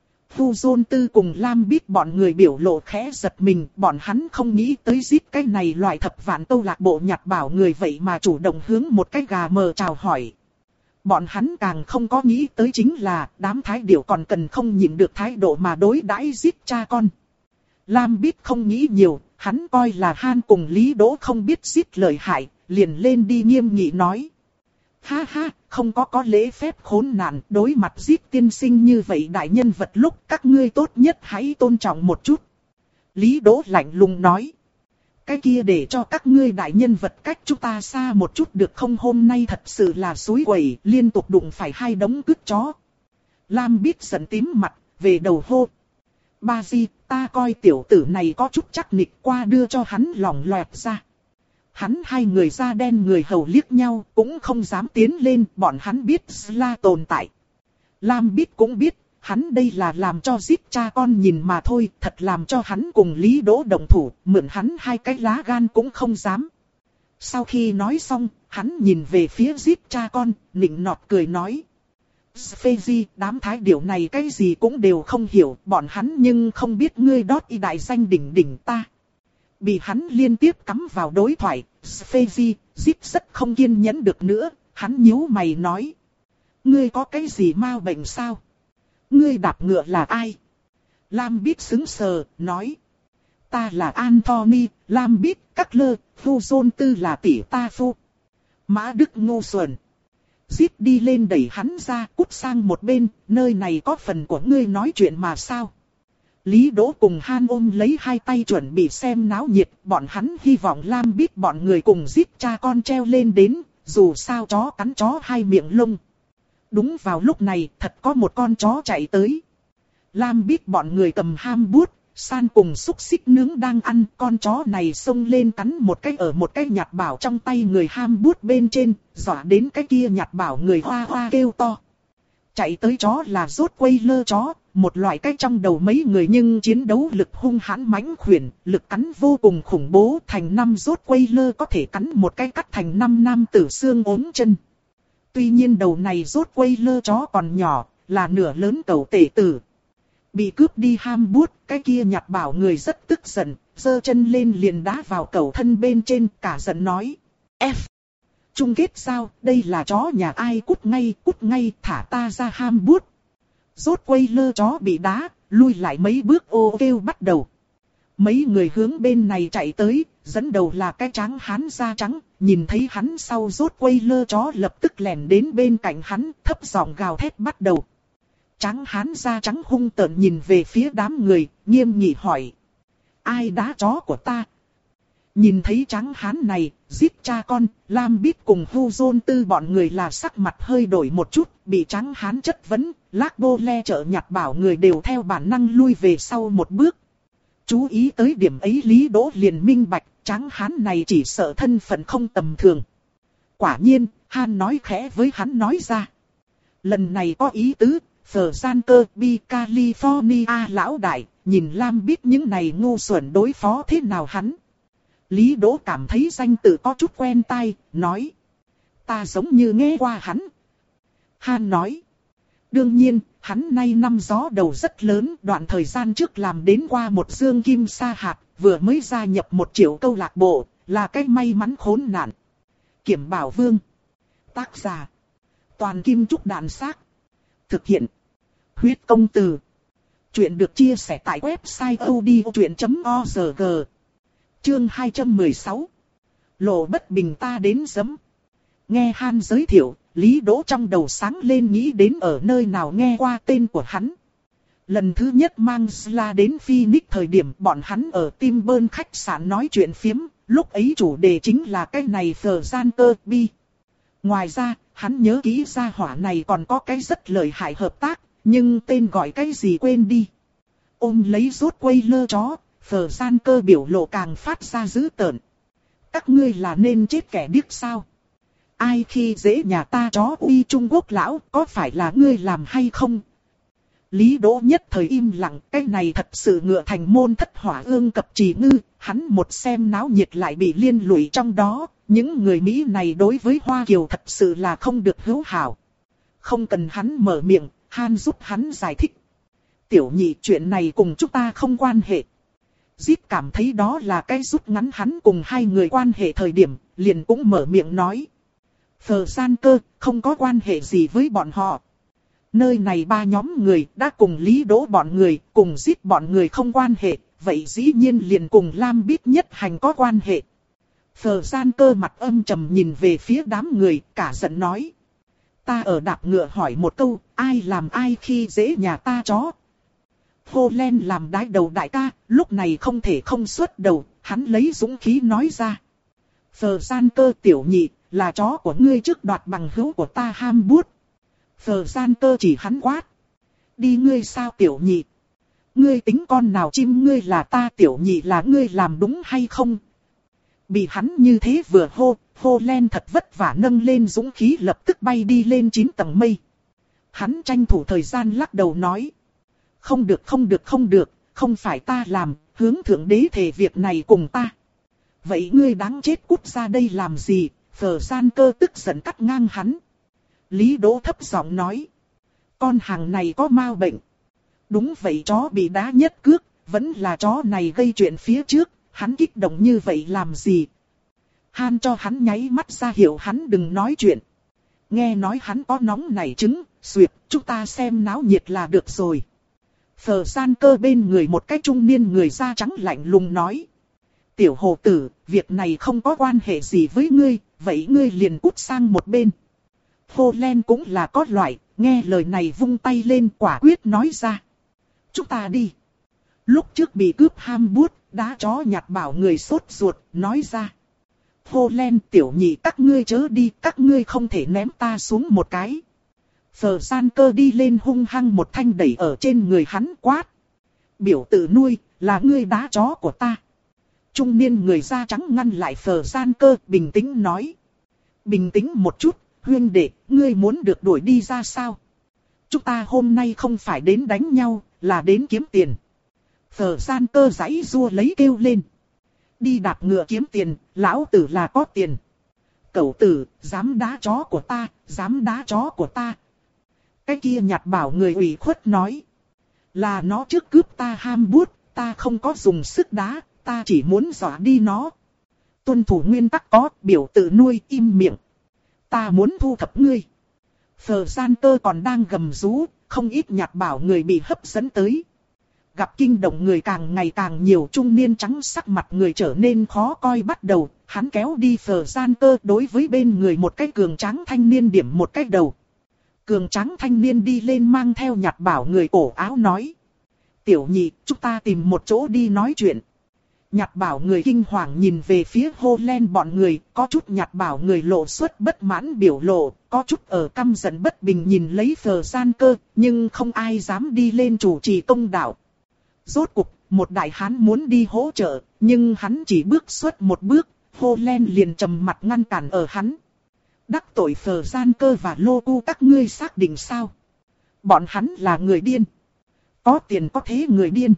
Vu Dôn Tư cùng Lam Bít bọn người biểu lộ khẽ giật mình, bọn hắn không nghĩ tới giết cái này loại thập vạn câu lạc bộ nhặt bảo người vậy mà chủ động hướng một cái gà mờ chào hỏi. Bọn hắn càng không có nghĩ tới chính là đám thái điểu còn cần không nhịn được thái độ mà đối đãi giết cha con. Lam Bít không nghĩ nhiều, hắn coi là Han cùng Lý Đỗ không biết giết lợi hại, liền lên đi nghiêm nghị nói. Ha ha, không có có lễ phép khốn nạn, đối mặt giết tiên sinh như vậy đại nhân vật lúc các ngươi tốt nhất hãy tôn trọng một chút. Lý Đỗ lạnh lùng nói. Cái kia để cho các ngươi đại nhân vật cách chúng ta xa một chút được không, hôm nay thật sự là suối quẩy, liên tục đụng phải hai đống cứt chó. Lam Bít giận tím mặt, về đầu hô. Ba Di, ta coi tiểu tử này có chút chắc nịch, qua đưa cho hắn lỏng loẹt ra. Hắn hai người da đen người hầu liếc nhau, cũng không dám tiến lên, bọn hắn biết Sla tồn tại. Lam Bít cũng biết, hắn đây là làm cho giết cha con nhìn mà thôi, thật làm cho hắn cùng Lý Đỗ đồng thủ, mượn hắn hai cái lá gan cũng không dám. Sau khi nói xong, hắn nhìn về phía giết cha con, nịnh nọt cười nói. Sphazy, đám thái điểu này cái gì cũng đều không hiểu, bọn hắn nhưng không biết ngươi đót y đại danh đỉnh đỉnh ta. Bị hắn liên tiếp cắm vào đối thoại, Sphazy, Zip rất không kiên nhẫn được nữa, hắn nhíu mày nói. Ngươi có cái gì mau bệnh sao? Ngươi đạp ngựa là ai? Lam Bít sững sờ, nói. Ta là Anthony, Lam Bít, các lơ, Vu Dôn Tư là tỷ ta Phu. Mã Đức ngu xuẩn. Zip đi lên đẩy hắn ra, cút sang một bên, nơi này có phần của ngươi nói chuyện mà sao? Lý Đỗ cùng Han ôm lấy hai tay chuẩn bị xem náo nhiệt, bọn hắn hy vọng Lam biết bọn người cùng giết cha con treo lên đến, dù sao chó cắn chó hai miệng lông. Đúng vào lúc này, thật có một con chó chạy tới. Lam biết bọn người cầm ham bút, san cùng xúc xích nướng đang ăn, con chó này xông lên cắn một cái ở một cái nhặt bảo trong tay người ham bút bên trên, dọa đến cái kia nhặt bảo người hoa hoa kêu to. Chạy tới chó là rốt quây lơ chó, một loại cái trong đầu mấy người nhưng chiến đấu lực hung hãn mãnh khuyển, lực cắn vô cùng khủng bố, thành năm rốt quây lơ có thể cắn một cái cắt thành năm nam tử xương ốm chân. Tuy nhiên đầu này rốt quây lơ chó còn nhỏ, là nửa lớn cẩu tể tử. Bị cướp đi ham bút, cái kia nhặt bảo người rất tức giận, giơ chân lên liền đá vào cẩu thân bên trên, cả giận nói. F. Chung kết sao, đây là chó nhà ai, cút ngay, cút ngay, thả ta ra ham bút. Rốt quây lơ chó bị đá, lui lại mấy bước ô kêu bắt đầu. Mấy người hướng bên này chạy tới, dẫn đầu là cái tráng hán da trắng, nhìn thấy hắn sau rốt quây lơ chó lập tức lẻn đến bên cạnh hắn, thấp giọng gào thét bắt đầu. Tráng hán da trắng hung tợn nhìn về phía đám người, nghiêm nghị hỏi. Ai đá chó của ta? Nhìn thấy tráng hán này, giết cha con, Lam Bít cùng Hu Dôn Tư bọn người là sắc mặt hơi đổi một chút, bị tráng hán chất vấn, Lác Bô Le trợ nhặt bảo người đều theo bản năng lui về sau một bước. Chú ý tới điểm ấy Lý Đỗ liền minh bạch, tráng hán này chỉ sợ thân phận không tầm thường. Quả nhiên, Han nói khẽ với hắn nói ra. Lần này có ý tứ, Phở Gian Cơ Bi California lão đại, nhìn Lam Bít những này ngu xuẩn đối phó thế nào hắn. Lý Đỗ cảm thấy danh tự có chút quen tai, nói. Ta giống như nghe qua hắn. Han nói. Đương nhiên, hắn nay năm gió đầu rất lớn, đoạn thời gian trước làm đến qua một dương kim sa hạt, vừa mới gia nhập một triệu câu lạc bộ, là cái may mắn khốn nạn. Kiểm Bảo Vương. Tác giả. Toàn Kim Trúc Đạn Xác. Thực hiện. Huyết Công Từ. Chuyện được chia sẻ tại website odchuyện chấm org. Chương hai trăm mười sáu. Lộ bất bình ta đến giấm. Nghe Han giới thiệu, Lý Đỗ trong đầu sáng lên nghĩ đến ở nơi nào nghe qua tên của hắn. Lần thứ nhất mang Sla đến Phoenix thời điểm bọn hắn ở Timber khách sạn nói chuyện phiếm, lúc ấy chủ đề chính là cái này Phở Gian Cơ Bi. Ngoài ra, hắn nhớ kỹ gia hỏa này còn có cái rất lợi hại hợp tác, nhưng tên gọi cái gì quên đi. Ôm lấy rốt quây lơ chó, Phở Gian Cơ biểu lộ càng phát ra dữ tợn. Các ngươi là nên chết kẻ điếc sao? Ai khi dễ nhà ta chó uy Trung Quốc lão, có phải là ngươi làm hay không? Lý Đỗ nhất thời im lặng, cái này thật sự ngựa thành môn thất hỏa ương cập trì ngư, hắn một xem náo nhiệt lại bị liên lụy trong đó, những người Mỹ này đối với Hoa Kiều thật sự là không được hữu hảo. Không cần hắn mở miệng, Han giúp hắn giải thích. Tiểu nhị, chuyện này cùng chúng ta không quan hệ. Zip cảm thấy đó là cái rút ngắn hắn cùng hai người quan hệ thời điểm, liền cũng mở miệng nói. Phở Gian Cơ, không có quan hệ gì với bọn họ. Nơi này ba nhóm người đã cùng Lý Đỗ bọn người, cùng Zip bọn người không quan hệ, vậy dĩ nhiên liền cùng Lam Bít nhất hành có quan hệ. Phở Gian Cơ mặt âm trầm nhìn về phía đám người, cả giận nói. Ta ở đạp ngựa hỏi một câu, ai làm ai khi dễ nhà ta chó? Hô Len làm đái đầu đại ca, lúc này không thể không xuất đầu, hắn lấy dũng khí nói ra. Phở Gian Cơ tiểu nhị, là chó của ngươi trước đoạt bằng hữu của ta ham bút. Phở Gian Cơ chỉ hắn quát. Đi ngươi sao tiểu nhị? Ngươi tính con nào chim ngươi là ta tiểu nhị là ngươi làm đúng hay không? Bị hắn như thế vừa hô, hô Len thật vất vả nâng lên dũng khí lập tức bay đi lên chín tầng mây. Hắn tranh thủ thời gian lắc đầu nói. Không được không được không được, không phải ta làm, hướng thượng đế thề việc này cùng ta. Vậy ngươi đáng chết cút ra đây làm gì? Phở Gian Cơ tức giận cắt ngang hắn. Lý Đỗ thấp giọng nói. Con hàng này có ma bệnh. Đúng vậy, chó bị đá nhất cước, vẫn là chó này gây chuyện phía trước, hắn kích động như vậy làm gì? Han cho hắn nháy mắt ra hiệu hắn đừng nói chuyện. Nghe nói hắn có nóng nảy trứng, xuyệt, chúng ta xem náo nhiệt là được rồi. Phở Gian Cơ bên người một cái trung niên người da trắng lạnh lùng nói. Tiểu hồ tử, việc này không có quan hệ gì với ngươi, vậy ngươi liền cút sang một bên. Hô Len cũng là có loại, nghe lời này vung tay lên quả quyết nói ra. Chúng ta đi. Lúc trước bị cướp ham bút, đá chó nhặt bảo người sốt ruột, nói ra. Hô len tiểu nhị các ngươi chớ đi, các ngươi không thể ném ta xuống một cái. Phờ gian cơ đi lên hung hăng một thanh đẩy ở trên người hắn quát. Biểu tự nuôi, là ngươi đá chó của ta. Trung niên người da trắng ngăn lại phờ gian cơ, bình tĩnh nói. Bình tĩnh một chút, huynh đệ, ngươi muốn được đuổi đi ra sao? Chúng ta hôm nay không phải đến đánh nhau, là đến kiếm tiền. Phờ gian cơ giãy rua lấy kêu lên. Đi đạp ngựa kiếm tiền, lão tử là có tiền. Cẩu tử, dám đá chó của ta, dám đá chó của ta. Cái kia nhặt bảo người ủy khuất nói. Là nó trước cướp ta ham bút, ta không có dùng sức đá, ta chỉ muốn dọa đi nó. Tuân thủ nguyên tắc có, biểu tự nuôi, im miệng. Ta muốn thu thập ngươi. Phờ gian cơ còn đang gầm rú, không ít nhặt bảo người bị hấp dẫn tới. Gặp kinh động người càng ngày càng nhiều, trung niên trắng sắc mặt người trở nên khó coi bắt đầu. Hắn kéo đi phờ gian cơ đối với bên người một cái cường tráng thanh niên điểm một cái đầu. Cường tráng thanh niên đi lên mang theo nhặt bảo người cổ áo nói. Tiểu nhị, chúng ta tìm một chỗ đi nói chuyện. Nhặt bảo người kinh hoàng nhìn về phía hô len bọn người, có chút nhặt bảo người lộ xuất bất mãn biểu lộ, có chút ở căm giận bất bình nhìn lấy phờ gian cơ, nhưng không ai dám đi lên chủ trì công đạo. Rốt cục, một đại hán muốn đi hỗ trợ, nhưng hắn chỉ bước xuất một bước, hô len liền trầm mặt ngăn cản ở hắn. Đắc tội phờ gian cơ và lô cu các ngươi xác định sao? Bọn hắn là người điên. Có tiền có thế người điên.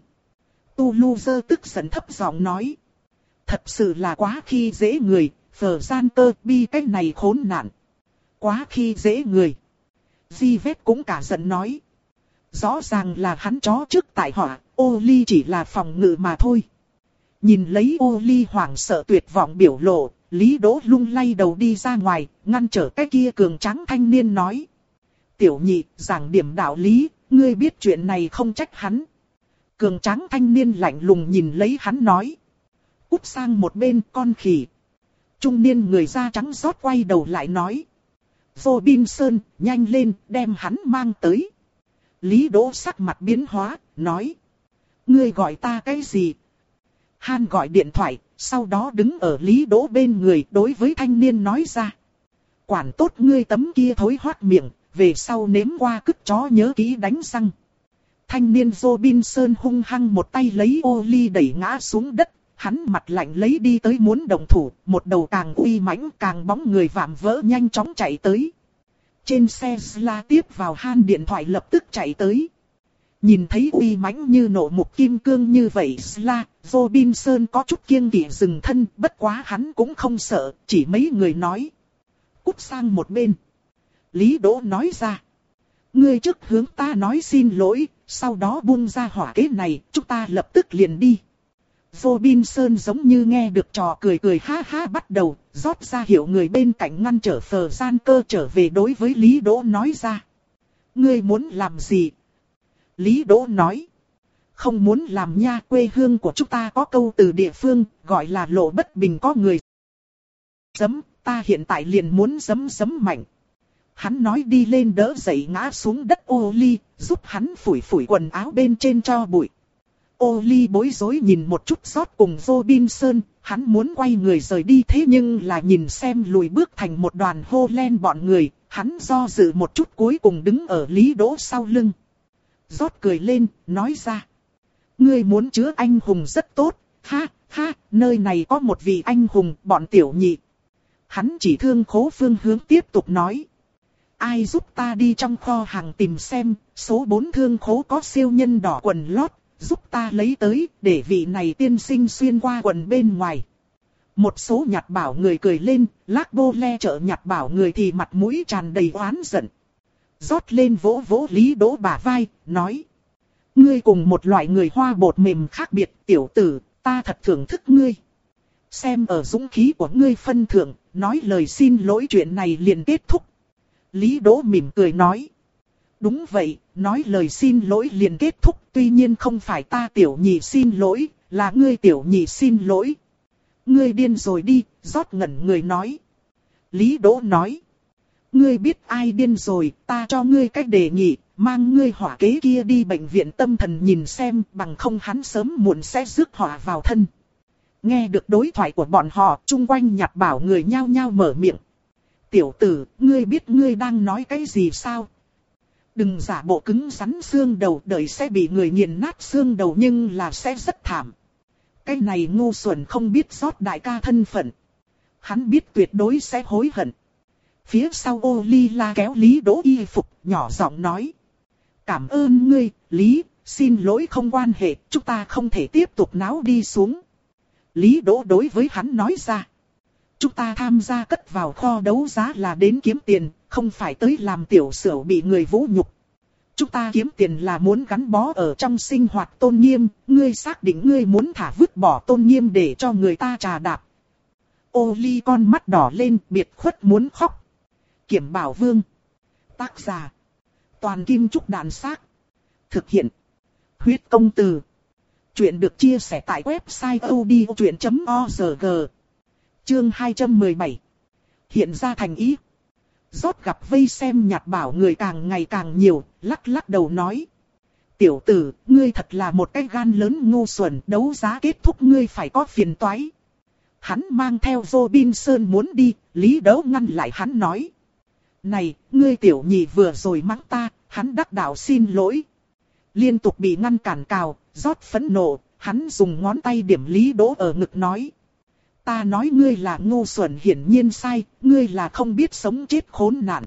Tu Lu Dơ tức giận thấp giọng nói. Thật sự là quá khi dễ người, phờ gian cơ bi cái này khốn nạn. Quá khi dễ người. Di Vết cũng cả giận nói. Rõ ràng là hắn chó trước tại họa, ô ly chỉ là phòng ngự mà thôi. Nhìn lấy ô ly hoảng sợ tuyệt vọng biểu lộ, Lý Đỗ lung lay đầu đi ra ngoài, ngăn trở cái kia cường tráng thanh niên nói. Tiểu nhị, giảng điểm đạo lý, ngươi biết chuyện này không trách hắn. Cường tráng thanh niên lạnh lùng nhìn lấy hắn nói. Cút sang một bên con khỉ. Trung niên người da trắng rót quay đầu lại nói. Robinson, nhanh lên, đem hắn mang tới. Lý Đỗ sắc mặt biến hóa, nói. Ngươi gọi ta cái gì? Han gọi điện thoại, sau đó đứng ở Lý Đỗ bên người đối với thanh niên nói ra. Quản tốt ngươi tấm kia thối hoắt miệng, về sau nếm qua cứt chó nhớ kỹ đánh răng. Thanh niên Robinson hung hăng một tay lấy ô ly đẩy ngã xuống đất, hắn mặt lạnh lấy đi tới muốn động thủ, một đầu càng uy mãnh càng bóng người vạm vỡ nhanh chóng chạy tới. Trên xe Sla tiếp vào Han điện thoại lập tức chạy tới. Nhìn thấy uy mãnh như nộ mục kim cương như vậy Sla, Robinson có chút kiêng kỵ dừng thân, bất quá hắn cũng không sợ, chỉ mấy người nói. Cút sang một bên. Lý Đỗ nói ra. Ngươi trước hướng ta nói xin lỗi, sau đó buông ra hỏa kế này, chúng ta lập tức liền đi. Robinson giống như nghe được trò cười cười ha ha bắt đầu, rót ra hiệu người bên cạnh ngăn trở phờ gian cơ trở về đối với Lý Đỗ nói ra. Ngươi muốn làm gì? Lý Đỗ nói. Không muốn làm nha, quê hương của chúng ta có câu từ địa phương, gọi là lộ bất bình có người. Giấm, ta hiện tại liền muốn giấm giấm mạnh. Hắn nói đi lên đỡ dậy ngã xuống đất ô ly, giúp hắn phủi phủi quần áo bên trên cho bụi. Ô ly bối rối nhìn một chút rót cùng Robinson, hắn muốn quay người rời đi thế nhưng là nhìn xem lùi bước thành một đoàn hô len bọn người, hắn do dự một chút cuối cùng đứng ở Lý Đỗ sau lưng. Rót cười lên, nói ra. Ngươi muốn chứa anh hùng rất tốt, ha, ha, nơi này có một vị anh hùng, bọn tiểu nhị. Hắn chỉ thương khố phương hướng tiếp tục nói. Ai giúp ta đi trong kho hàng tìm xem, số bốn thương khố có siêu nhân đỏ quần lót, giúp ta lấy tới, để vị này tiên sinh xuyên qua quần bên ngoài. Một số nhặt bảo người cười lên, lác bô le trợ nhặt bảo người thì mặt mũi tràn đầy oán giận. Rót lên vỗ vỗ Lý Đỗ bả vai, nói. Ngươi cùng một loại người hoa bột mềm khác biệt, tiểu tử, ta thật thưởng thức ngươi. Xem ở dũng khí của ngươi phân thượng, nói lời xin lỗi chuyện này liền kết thúc. Lý Đỗ mỉm cười nói. Đúng vậy, nói lời xin lỗi liền kết thúc, tuy nhiên không phải ta tiểu nhị xin lỗi, là ngươi tiểu nhị xin lỗi. Ngươi điên rồi đi, rót ngẩn người nói. Lý Đỗ nói. Ngươi biết ai điên rồi, ta cho ngươi cách đề nghị, mang ngươi hỏa kế kia đi bệnh viện tâm thần nhìn xem, bằng không hắn sớm muộn sẽ rước hỏa vào thân. Nghe được đối thoại của bọn họ, chung quanh Nhạt Bảo người nhao nhao mở miệng. Tiểu tử, ngươi biết ngươi đang nói cái gì sao? Đừng giả bộ cứng rắn xương đầu, đời sẽ bị người nghiền nát xương đầu nhưng là sẽ rất thảm. Cái này ngu xuẩn không biết rót đại ca thân phận. Hắn biết tuyệt đối sẽ hối hận. Phía sau ô ly la kéo Lý Đỗ y phục, nhỏ giọng nói. Cảm ơn ngươi, Lý, xin lỗi không quan hệ, chúng ta không thể tiếp tục náo đi xuống. Lý Đỗ đối với hắn nói ra. Chúng ta tham gia cất vào kho đấu giá là đến kiếm tiền, không phải tới làm tiểu xửu bị người vũ nhục. Chúng ta kiếm tiền là muốn gắn bó ở trong sinh hoạt tôn nghiêm, ngươi xác định ngươi muốn thả vứt bỏ tôn nghiêm để cho người ta trà đạp. Ô ly con mắt đỏ lên, biệt khuất muốn khóc. Kiểm Bảo Vương. Tác giả. Toàn Kim Trúc Đạn Xác. Thực hiện. Huyết Công Từ. Chuyện được chia sẻ tại website odchuyện chấm org. Chương hai trăm mười bảy. Hiện ra thành ý. Rót gặp vây xem Nhạt Bảo người càng ngày càng nhiều, lắc lắc đầu nói. Tiểu tử, ngươi thật là một cái gan lớn ngu xuẩn, đấu giá kết thúc ngươi phải có phiền toái. Hắn mang theo Robinson muốn đi, Lý Đỗ ngăn lại hắn nói. Này, ngươi tiểu nhị vừa rồi mắng ta, hắn đắc đạo xin lỗi. Liên tục bị ngăn cản cào, rót phẫn nộ, hắn dùng ngón tay điểm Lý Đỗ ở ngực nói. Ta nói ngươi là ngu xuẩn hiển nhiên sai, ngươi là không biết sống chết khốn nạn.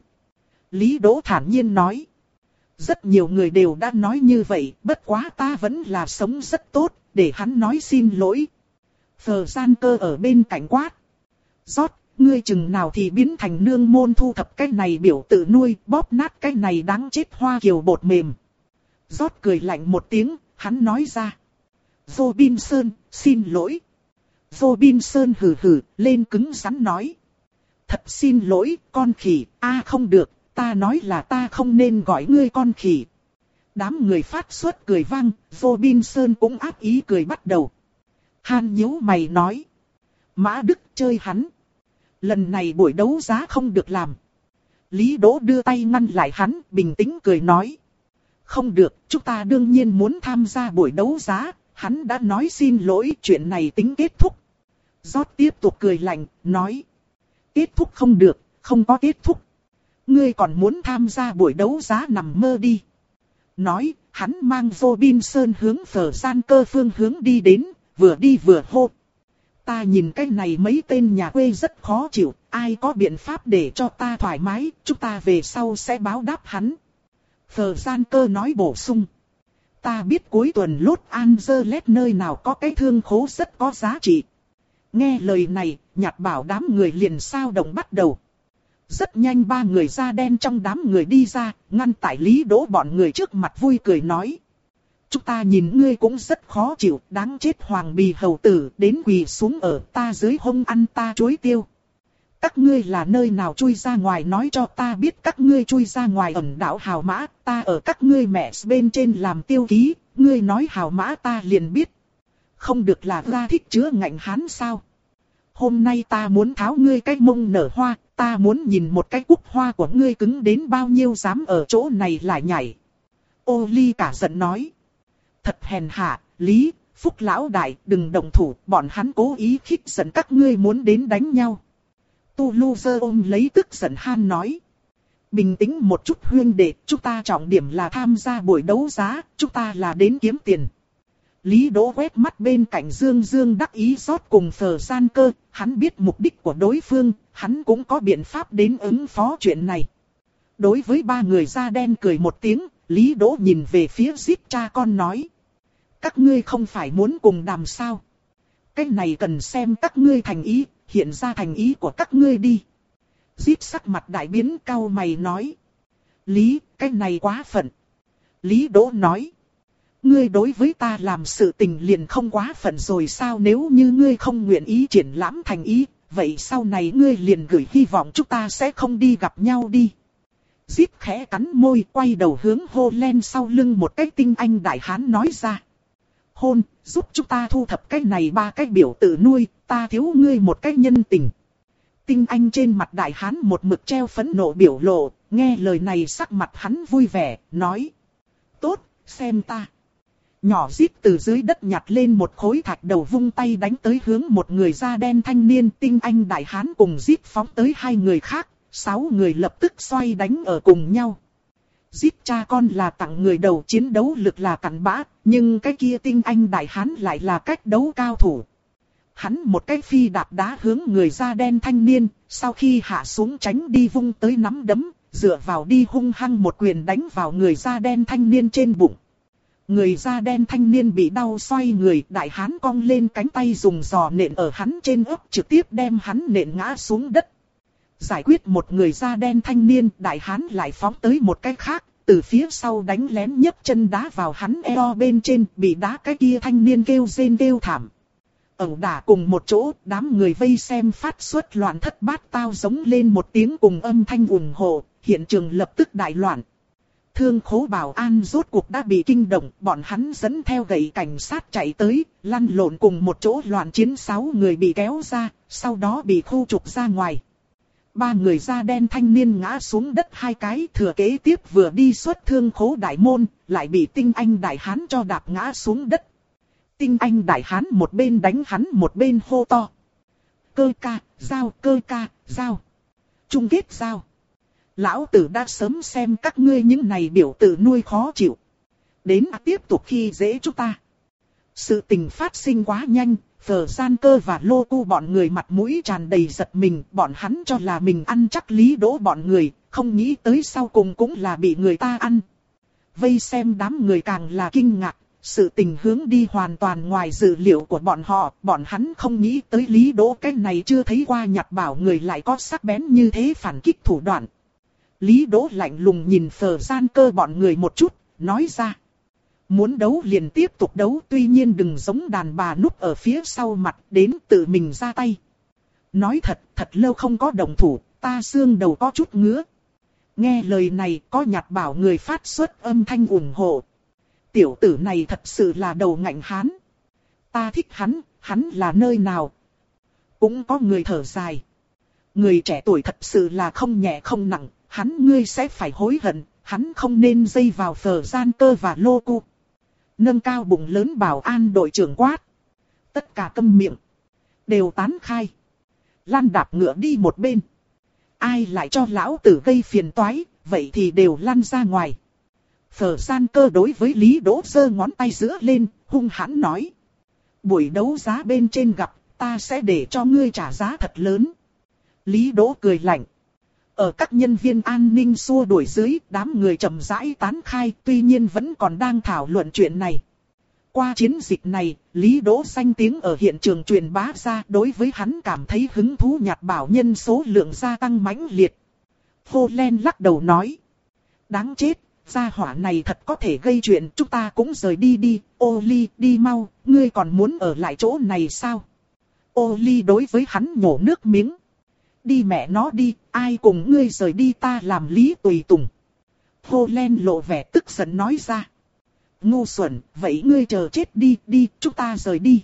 Lý Đỗ thản nhiên nói. Rất nhiều người đều đã nói như vậy, bất quá ta vẫn là sống rất tốt, để hắn nói xin lỗi. Phờ Gian Cơ ở bên cạnh quát. Rót, ngươi chừng nào thì biến thành nương môn thu thập cái này biểu tự nuôi, bóp nát cái này đáng chết hoa kiều bột mềm. Rót cười lạnh một tiếng, hắn nói ra. Robinson, xin lỗi. Robinson hừ hừ, lên cứng rắn nói. Thật xin lỗi, con khỉ, a à, không được, ta nói là ta không nên gọi ngươi con khỉ. Đám người phát xuất cười vang, Robinson cũng áp ý cười bắt đầu. Han nhíu mày nói. Mã Đức chơi hắn. Lần này buổi đấu giá không được làm. Lý Đỗ đưa tay ngăn lại hắn, bình tĩnh cười nói. Không được, chúng ta đương nhiên muốn tham gia buổi đấu giá. Hắn đã nói xin lỗi, chuyện này tính kết thúc. Rót tiếp tục cười lạnh, nói. Kết thúc không được, không có kết thúc. Ngươi còn muốn tham gia buổi đấu giá nằm mơ đi. Nói, hắn mang Robinson hướng Phở Gian Cơ phương hướng đi đến, vừa đi vừa hô. Ta nhìn cái này mấy tên nhà quê rất khó chịu, ai có biện pháp để cho ta thoải mái, chúng ta về sau sẽ báo đáp hắn. Phở Gian Cơ nói bổ sung. Ta biết cuối tuần Los Angeles nơi nào có cái thương khố rất có giá trị. Nghe lời này, Nhạt Bảo đám người liền sao động bắt đầu. Rất nhanh ba người da đen trong đám người đi ra, ngăn tại Lý Đỗ bọn người trước mặt vui cười nói. Chúng ta nhìn ngươi cũng rất khó chịu, đáng chết hoàng bì hầu tử, đến quỳ xuống ở ta dưới hông ăn ta chuối tiêu. Các ngươi là nơi nào chui ra ngoài nói cho ta biết, các ngươi chui ra ngoài ẩn đảo hào mã, ta ở các ngươi mẹ bên trên làm tiêu ký, ngươi nói hào mã ta liền biết. Không được là ra thích chứa ngạnh hán sao? Hôm nay ta muốn tháo ngươi cái mông nở hoa, ta muốn nhìn một cái cúc hoa của ngươi cứng đến bao nhiêu dám ở chỗ này lại nhảy. Ô Ly cả giận nói. Thật hèn hạ, Lý, Phúc lão đại, đừng động thủ, bọn hắn cố ý khích giận các ngươi muốn đến đánh nhau. Tu Lu Dơ ôm lấy tức giận Han nói. Bình tĩnh một chút huyên đệ, chúng ta trọng điểm là tham gia buổi đấu giá, chúng ta là đến kiếm tiền. Lý Đỗ quét mắt bên cạnh Dương Dương đắc ý rót cùng Phở Gian Cơ, hắn biết mục đích của đối phương, hắn cũng có biện pháp đến ứng phó chuyện này. Đối với ba người da đen cười một tiếng, Lý Đỗ nhìn về phía Zip cha con nói. Các ngươi không phải muốn cùng đàm sao? Cái này cần xem các ngươi thành ý, hiện ra thành ý của các ngươi đi. Zip sắc mặt đại biến cau mày nói. Lý, cái này quá phận. Lý Đỗ nói. Ngươi đối với ta làm sự tình liền không quá phận rồi sao, nếu như ngươi không nguyện ý triển lãm thành ý, vậy sau này ngươi liền gửi hy vọng chúng ta sẽ không đi gặp nhau đi. Zip khẽ cắn môi quay đầu hướng hô len sau lưng một cái tinh anh đại hán nói ra. Hôn, giúp chúng ta thu thập cái này ba cái biểu tự nuôi, ta thiếu ngươi một cái nhân tình. Tinh Anh trên mặt đại hán một mực treo phẫn nộ biểu lộ, nghe lời này sắc mặt hắn vui vẻ, nói. Tốt, xem ta. Nhỏ Zip từ dưới đất nhặt lên một khối thạch đầu vung tay đánh tới hướng một người da đen thanh niên. Tinh Anh đại hán cùng Zip phóng tới hai người khác, sáu người lập tức xoay đánh ở cùng nhau. Zip cha con là tặng người đầu chiến đấu lực là cặn bã, nhưng cái kia Tinh Anh đại hán lại là cách đấu cao thủ. Hắn một cái phi đạp đá hướng người da đen thanh niên, sau khi hạ xuống tránh đi vung tới nắm đấm, dựa vào đi hung hăng một quyền đánh vào người da đen thanh niên trên bụng. Người da đen thanh niên bị đau xoay người, đại hán cong lên cánh tay dùng giò nện ở hắn trên ấp, trực tiếp đem hắn nện ngã xuống đất. Giải quyết một người da đen thanh niên, đại hán lại phóng tới một cái khác, từ phía sau đánh lén nhấc chân đá vào hắn eo bên trên, bị đá cái kia thanh niên kêu rên kêu thảm. Ẩu đả cùng một chỗ, đám người vây xem phát xuất loạn thất bát tao giống lên một tiếng cùng âm thanh ủng hộ, hiện trường lập tức đại loạn. Thương khố bảo an rốt cuộc đã bị kinh động, bọn hắn dẫn theo gậy cảnh sát chạy tới, lăn lộn cùng một chỗ loạn chiến, sáu người bị kéo ra, sau đó bị khu trục ra ngoài. Ba người da đen thanh niên ngã xuống đất hai cái, thừa kế tiếp vừa đi xuất thương khố đại môn, lại bị Tinh Anh đại hán cho đạp ngã xuống đất. Tinh Anh đại hán một bên đánh hắn một bên hô to. Cơ ca, giao, cơ ca, giao. Chung kết giao. Lão tử đã sớm xem các ngươi những này biểu tự nuôi khó chịu. Đến tiếp tục khi dễ chúng ta. Sự tình phát sinh quá nhanh, Phở Gian Cơ và Lô Cu bọn người mặt mũi tràn đầy giật mình. Bọn hắn cho là mình ăn chắc Lý Đỗ bọn người, không nghĩ tới sau cùng cũng là bị người ta ăn. Vây xem đám người càng là kinh ngạc. Sự tình hướng đi hoàn toàn ngoài dự liệu của bọn họ, bọn hắn không nghĩ tới Lý Đỗ cái này chưa thấy qua nhặt bảo người lại có sắc bén như thế phản kích thủ đoạn. Lý Đỗ lạnh lùng nhìn Phở Gian Cơ bọn người một chút, nói ra. Muốn đấu liền tiếp tục đấu, tuy nhiên đừng giống đàn bà núp ở phía sau mặt đến tự mình ra tay. Nói thật, thật lâu không có động thủ, ta xương đầu có chút ngứa. Nghe lời này có nhặt bảo người phát xuất âm thanh ủng hộ. Tiểu tử này thật sự là đầu ngạnh hán. Ta thích hắn, hắn là nơi nào? Cũng có người thở dài. Người trẻ tuổi thật sự là không nhẹ không nặng, hắn ngươi sẽ phải hối hận, hắn không nên dây vào Phở Gian Cơ và Lô Cu. Nâng cao bụng lớn bảo an đội trưởng quát. Tất cả câm miệng. Đều tán khai. Lăn đạp ngựa đi một bên. Ai lại cho lão tử gây phiền toái, vậy thì đều lăn ra ngoài. Phở Gian Cơ đối với Lý Đỗ giơ ngón tay giữa lên, hung hãn nói. Buổi đấu giá bên trên gặp, ta sẽ để cho ngươi trả giá thật lớn. Lý Đỗ cười lạnh. Ở các nhân viên an ninh xua đuổi dưới, đám người chậm rãi tán khai, tuy nhiên vẫn còn đang thảo luận chuyện này. Qua chiến dịch này, Lý Đỗ danh tiếng ở hiện trường truyền bá ra, đối với hắn cảm thấy hứng thú nhặt bảo nhân số lượng gia tăng mãnh liệt. Phô Len lắc đầu nói. Đáng chết, gia hỏa này thật có thể gây chuyện, chúng ta cũng rời đi đi, ô ly, đi mau, ngươi còn muốn ở lại chỗ này sao? Ô ly đối với hắn nhổ nước miếng. Đi mẹ nó đi, ai cùng ngươi rời đi ta làm Lý tùy tùng. Phô Len lộ vẻ tức giận nói ra. Ngu xuẩn, vậy ngươi chờ chết đi, đi, chúng ta rời đi.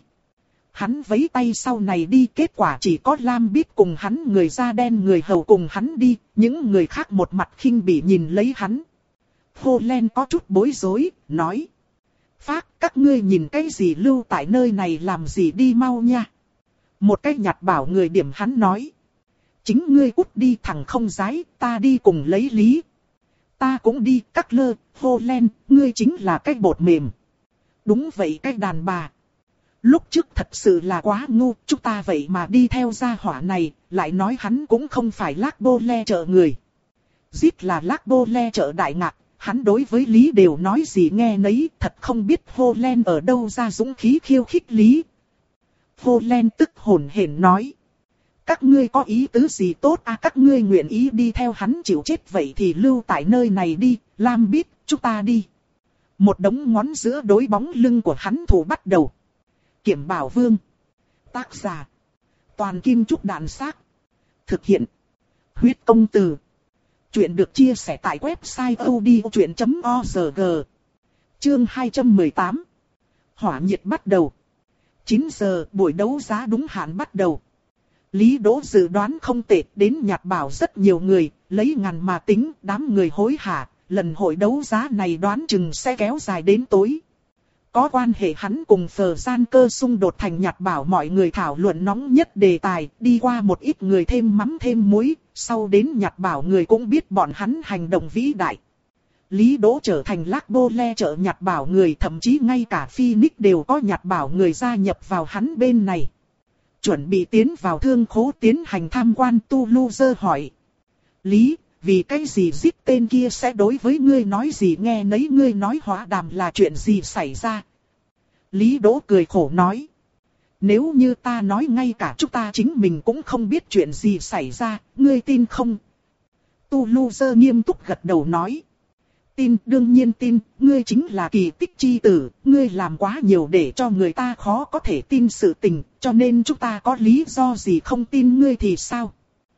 Hắn vẫy tay sau này đi, kết quả chỉ có Lam Bít cùng hắn người da đen người hầu cùng hắn đi, những người khác một mặt khinh bỉ nhìn lấy hắn. Phô Len có chút bối rối, nói. Phác, các ngươi nhìn cái gì lưu tại nơi này làm gì đi mau nha. Một cái nhặt bảo người điểm hắn nói. Chính ngươi cút đi thằng không dái, ta đi cùng lấy Lý. Ta cũng đi, các lơ, Phô Len, ngươi chính là cái bột mềm. Đúng vậy cái đàn bà. Lúc trước thật sự là quá ngu, chúng ta vậy mà đi theo gia hỏa này, lại nói hắn cũng không phải Lác Bô Le trợ người. Giết là Lác Bô Le trợ đại ngạc, hắn đối với Lý đều nói gì nghe nấy, thật không biết Phô Len ở đâu ra dũng khí khiêu khích Lý. Phô Len tức hồn hển nói. Các ngươi có ý tứ gì tốt à, các ngươi nguyện ý đi theo hắn chịu chết vậy thì lưu tại nơi này đi, Lam Bít, chúng ta đi. Một đống ngón giữa đối bóng lưng của hắn thủ bắt đầu. Kiểm Bảo Vương. Tác giả. Toàn Kim Trúc Đạn Xác. Thực hiện. Huyết Công Từ. Chuyện được chia sẻ tại website odchuyện chấm org. Chương hai trăm mười tám. Hỏa nhiệt bắt đầu. chín giờ buổi đấu giá đúng hạn bắt đầu. Lý Đỗ dự đoán không tệ, đến nhặt bảo rất nhiều người, lấy ngàn mà tính, đám người hối hả, lần hội đấu giá này đoán chừng sẽ kéo dài đến tối. Có quan hệ hắn cùng Phờ Gian Cơ xung đột thành nhặt bảo, mọi người thảo luận nóng nhất đề tài, đi qua một ít người thêm mắm thêm muối, sau đến nhặt bảo người cũng biết bọn hắn hành động vĩ đại. Lý Đỗ trở thành Lác Bô Le chợ nhặt bảo người, thậm chí ngay cả Phoenix đều có nhặt bảo người gia nhập vào hắn bên này. Chuẩn bị tiến vào thương khố tiến hành tham quan, Tu Lu Dơ hỏi. Lý, vì cái gì giết tên kia sẽ đối với ngươi nói gì, nghe nấy ngươi nói hóa đàm là chuyện gì xảy ra? Lý Đỗ cười khổ nói. Nếu như ta nói ngay cả chúng ta chính mình cũng không biết chuyện gì xảy ra, ngươi tin không? Tu Lu Dơ nghiêm túc gật đầu nói. Tin, đương nhiên tin, ngươi chính là kỳ tích chi tử, ngươi làm quá nhiều để cho người ta khó có thể tin sự tình, cho nên chúng ta có lý do gì không tin ngươi thì sao?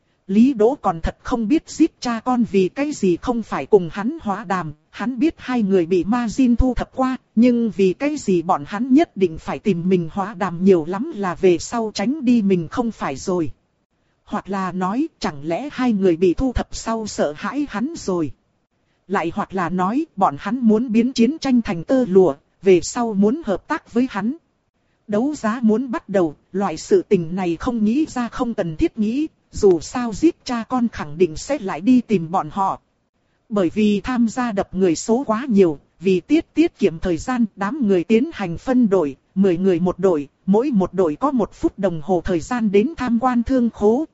Lý Đỗ còn thật không biết giết cha con vì cái gì không phải cùng hắn hóa đàm, hắn biết hai người bị ma Jin thu thập qua, nhưng vì cái gì bọn hắn nhất định phải tìm mình hóa đàm, nhiều lắm là về sau tránh đi mình không phải rồi. Hoặc là nói, chẳng lẽ hai người bị thu thập sau sợ hãi hắn rồi. Lại hoặc là nói, bọn hắn muốn biến chiến tranh thành tơ lụa, về sau muốn hợp tác với hắn. Đấu giá muốn bắt đầu, loại sự tình này không nghĩ ra không cần thiết nghĩ, dù sao giết cha con khẳng định sẽ lại đi tìm bọn họ. Bởi vì tham gia đập người số quá nhiều, vì tiết tiết kiệm thời gian, đám người tiến hành phân đội, mười người một đội, mỗi một đội có một phút đồng hồ thời gian đến tham quan thương khố.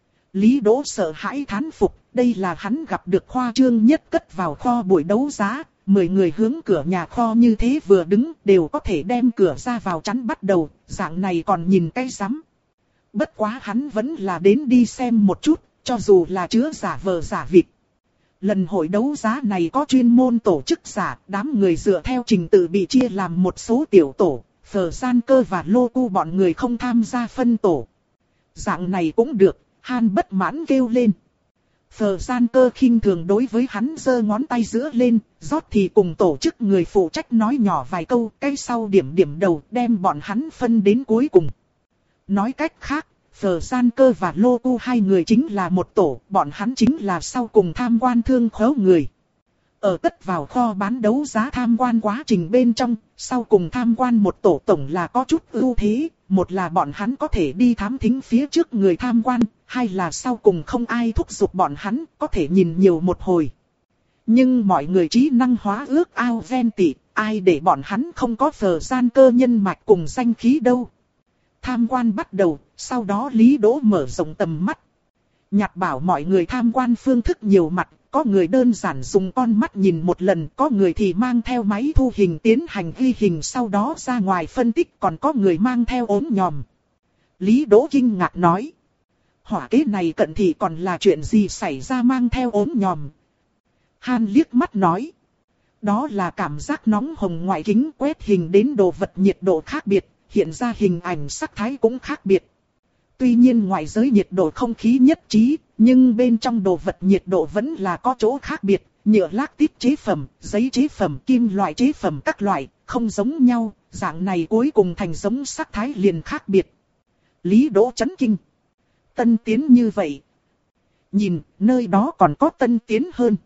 Lý Đỗ sợ hãi thán phục, đây là hắn gặp được khoa trương nhất cất vào kho buổi đấu giá, mười người hướng cửa nhà kho như thế vừa đứng đều có thể đem cửa ra vào chắn bắt đầu, dạng này còn nhìn cái rắm. Bất quá hắn vẫn là đến đi xem một chút, cho dù là chứa giả vờ giả vịt. Lần hội đấu giá này có chuyên môn tổ chức giả, đám người dựa theo trình tự bị chia làm một số tiểu tổ, Phờ Gian Cơ và Lô Cu bọn người không tham gia phân tổ. Dạng này cũng được, Han bất mãn kêu lên. Phờ Gian Cơ khinh thường đối với hắn giơ ngón tay giữa lên, rót thì cùng tổ chức người phụ trách nói nhỏ vài câu, cái sau điểm điểm đầu đem bọn hắn phân đến cuối cùng. Nói cách khác, Phờ Gian Cơ và Lô Cu hai người chính là một tổ, bọn hắn chính là sau cùng tham quan thương khố người. Ở tất vào kho bán đấu giá tham quan quá trình bên trong, sau cùng tham quan một tổ tổng là có chút ưu thế, một là bọn hắn có thể đi thám thính phía trước người tham quan, hai là sau cùng không ai thúc giục bọn hắn, có thể nhìn nhiều một hồi. Nhưng mọi người trí năng hóa ước ao ven tị, ai để bọn hắn không có Phờ Gian Cơ nhân mạch cùng danh khí đâu. Tham quan bắt đầu, sau đó Lý Đỗ mở rộng tầm mắt. Nhặt bảo mọi người tham quan phương thức nhiều mặt, có người đơn giản dùng con mắt nhìn một lần, có người thì mang theo máy thu hình tiến hành ghi hình sau đó ra ngoài phân tích, còn có người mang theo ốm nhòm. Lý Đỗ kinh ngạc nói. Hỏa kế này cận thị còn là chuyện gì xảy ra mang theo ốm nhòm? Han liếc mắt nói. Đó là cảm giác nóng hồng ngoại kính quét hình đến đồ vật nhiệt độ khác biệt, hiện ra hình ảnh sắc thái cũng khác biệt. Tuy nhiên ngoại giới nhiệt độ không khí nhất trí, nhưng bên trong đồ vật nhiệt độ vẫn là có chỗ khác biệt, nhựa lác tít chế phẩm, giấy chế phẩm, kim loại chế phẩm các loại, không giống nhau, dạng này cuối cùng thành giống sắc thái liền khác biệt. Lý Đỗ chấn kinh. Tân tiến như vậy. Nhìn, nơi đó còn có tân tiến hơn.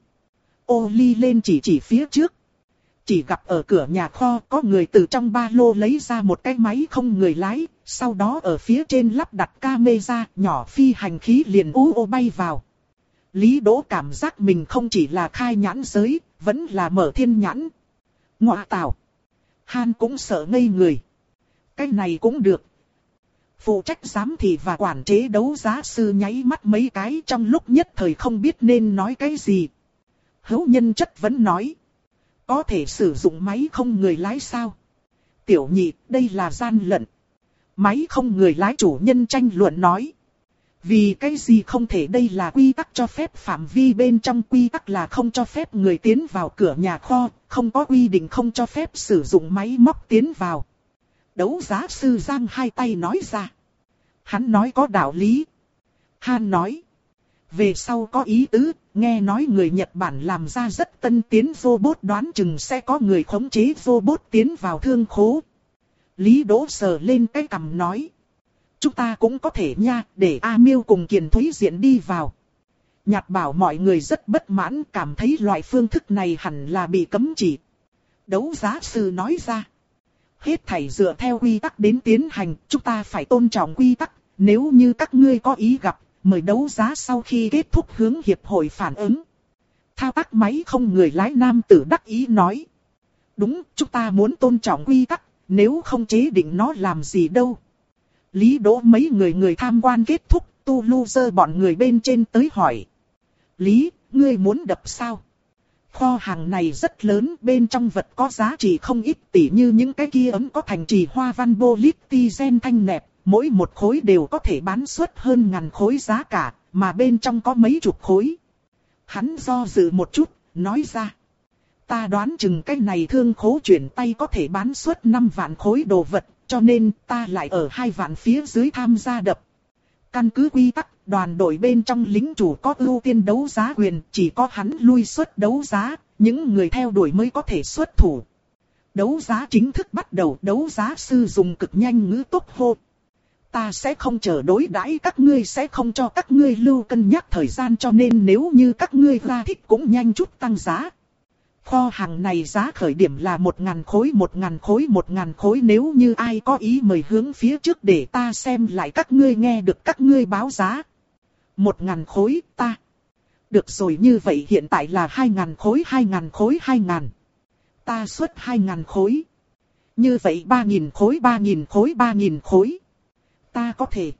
Ô Ly lên chỉ chỉ phía trước. Chỉ gặp ở cửa nhà kho có người từ trong ba lô lấy ra một cái máy không người lái, sau đó ở phía trên lắp đặt camera, nhỏ phi hành khí liền ú ô bay vào. Lý Đỗ cảm giác mình không chỉ là khai nhãn giới, vẫn là mở thiên nhãn. Ngọa tảo. Han cũng sợ ngây người. Cái này cũng được. Phụ trách giám thị và quản chế đấu giá sư nháy mắt mấy cái trong lúc nhất thời không biết nên nói cái gì. Hữu Nhân chất vấn nói. Có thể sử dụng máy không người lái sao? Tiểu nhị, đây là gian lận. Máy không người lái chủ nhân tranh luận nói. Vì cái gì không thể, đây là quy tắc cho phép phạm vi bên trong, quy tắc là không cho phép người tiến vào cửa nhà kho, không có quy định không cho phép sử dụng máy móc tiến vào. Đấu giá sư giang hai tay nói ra. Hắn nói có đạo lý. Han nói. Về sau có ý tứ, nghe nói người Nhật Bản làm ra rất tân tiến robot, đoán chừng sẽ có người khống chế robot tiến vào thương khố. Lý Đỗ sờ lên cái cằm nói. Chúng ta cũng có thể nha, để A Miêu cùng Kiền Thúy Diện đi vào. Nhạt bảo mọi người rất bất mãn, cảm thấy loại phương thức này hẳn là bị cấm chỉ. Đấu giá sư nói ra. Hết thảy dựa theo quy tắc đến tiến hành, chúng ta phải tôn trọng quy tắc. Nếu như các ngươi có ý gặp, mời đấu giá sau khi kết thúc hướng hiệp hội phản ứng. Thao tác máy không người lái nam tử đắc ý nói. Đúng, chúng ta muốn tôn trọng quy tắc, nếu không chế định nó làm gì đâu. Lý Đỗ mấy người người tham quan kết thúc, tu loser bọn người bên trên tới hỏi. Lý, ngươi muốn đập sao? Kho hàng này rất lớn, bên trong vật có giá trị không ít, tỉ như những cái kia ấm có thành trì hoa văn polytizen thanh nẹp, mỗi một khối đều có thể bán suất hơn ngàn khối giá cả, mà bên trong có mấy chục khối. Hắn do dự một chút, nói ra. Ta đoán chừng cái này thương khố chuyển tay có thể bán suất năm vạn khối đồ vật, cho nên ta lại ở hai vạn phía dưới tham gia đập. Căn cứ quy tắc, đoàn đội bên trong lính chủ có ưu tiên đấu giá quyền, chỉ có hắn lui suất đấu giá, những người theo đuổi mới có thể xuất thủ. Đấu giá chính thức bắt đầu, đấu giá sư dùng cực nhanh ngữ tốc hô. Ta sẽ không chờ đối đãi các ngươi, sẽ không cho các ngươi lưu cân nhắc thời gian, cho nên nếu như các ngươi ra thích cũng nhanh chút tăng giá. Kho hàng này giá khởi điểm là một ngàn khối, một ngàn khối, một ngàn khối, nếu như ai có ý mời hướng phía trước để ta xem lại các ngươi nghe được các ngươi báo giá. Một ngàn khối, ta. Được rồi, như vậy hiện tại là hai ngàn khối, hai ngàn khối, hai ngàn. Ta xuất hai ngàn khối. Như vậy ba nghìn khối, ba nghìn khối, ba nghìn khối. Ta có thể.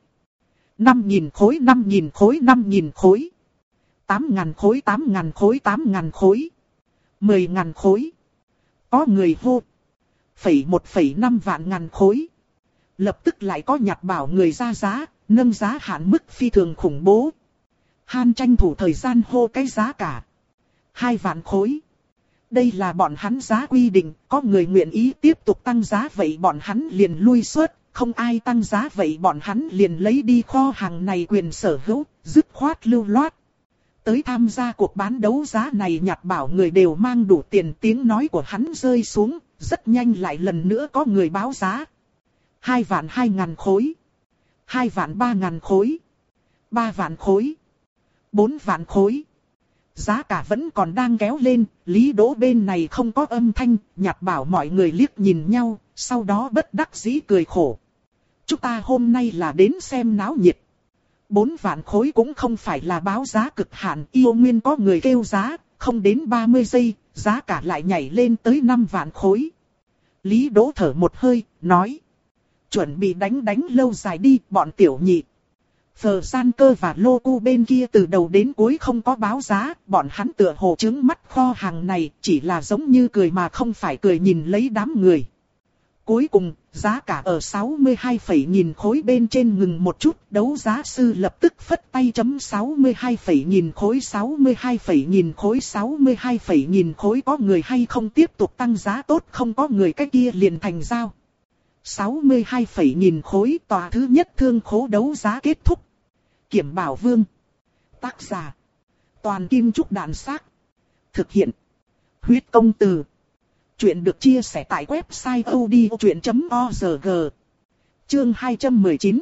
năm nghìn khối, năm nghìn khối, năm nghìn khối. tám ngàn khối, tám ngàn khối, tám ngàn khối. mười ngàn khối. Có người hô. Phẩy một phẩy năm vạn ngàn khối. Lập tức lại có nhặt bảo người ra giá, nâng giá hạn mức phi thường khủng bố. Han tranh thủ thời gian hô cái giá cả. Hai vạn khối. Đây là bọn hắn giá quy định, có người nguyện ý tiếp tục tăng giá vậy bọn hắn liền lui suất, không ai tăng giá vậy bọn hắn liền lấy đi kho hàng này quyền sở hữu, dứt khoát lưu loát. Tới tham gia cuộc bán đấu giá này nhặt bảo người đều mang đủ tiền, tiếng nói của hắn rơi xuống, rất nhanh lại lần nữa có người báo giá. Hai vạn hai ngàn khối. Hai vạn ba ngàn khối. Ba vạn khối. Bốn vạn khối. Giá cả vẫn còn đang kéo lên, Lý Đỗ bên này không có âm thanh, nhặt bảo mọi người liếc nhìn nhau, sau đó bất đắc dĩ cười khổ. Chúng ta hôm nay là đến xem náo nhiệt. Bốn vạn khối cũng không phải là báo giá cực hạn, yêu nguyên có người kêu giá, không đến ba mươi giây, giá cả lại nhảy lên tới năm vạn khối. Lý Đỗ thở một hơi, nói. Chuẩn bị đánh đánh lâu dài đi, bọn tiểu nhị. Phờ Gian Cơ và Lô Cu bên kia từ đầu đến cuối không có báo giá, bọn hắn tựa hồ trướng mắt kho hàng này, chỉ là giống như cười mà không phải cười nhìn lấy đám người. Cuối cùng, giá cả ở sáu mươi hai phẩy nghìn khối bên trên ngừng một chút, đấu giá sư lập tức phất tay chấm sáu mươi hai phẩy nghìn khối, sáu mươi hai phẩy nghìn khối, sáu mươi hai phẩy nghìn khối, có người hay không tiếp tục tăng giá tốt, không có người cái kia liền thành giao. sáu mươi hai phẩy nghìn khối, tòa thứ nhất thương khố đấu giá kết thúc. Kiểm Bảo Vương. Tác giả. Toàn Kim Trúc Đàn Xác. Thực hiện. Huyết Công Từ. Chuyện được chia sẻ tại website odchuyện chấm org. Chương hai trăm mười chín.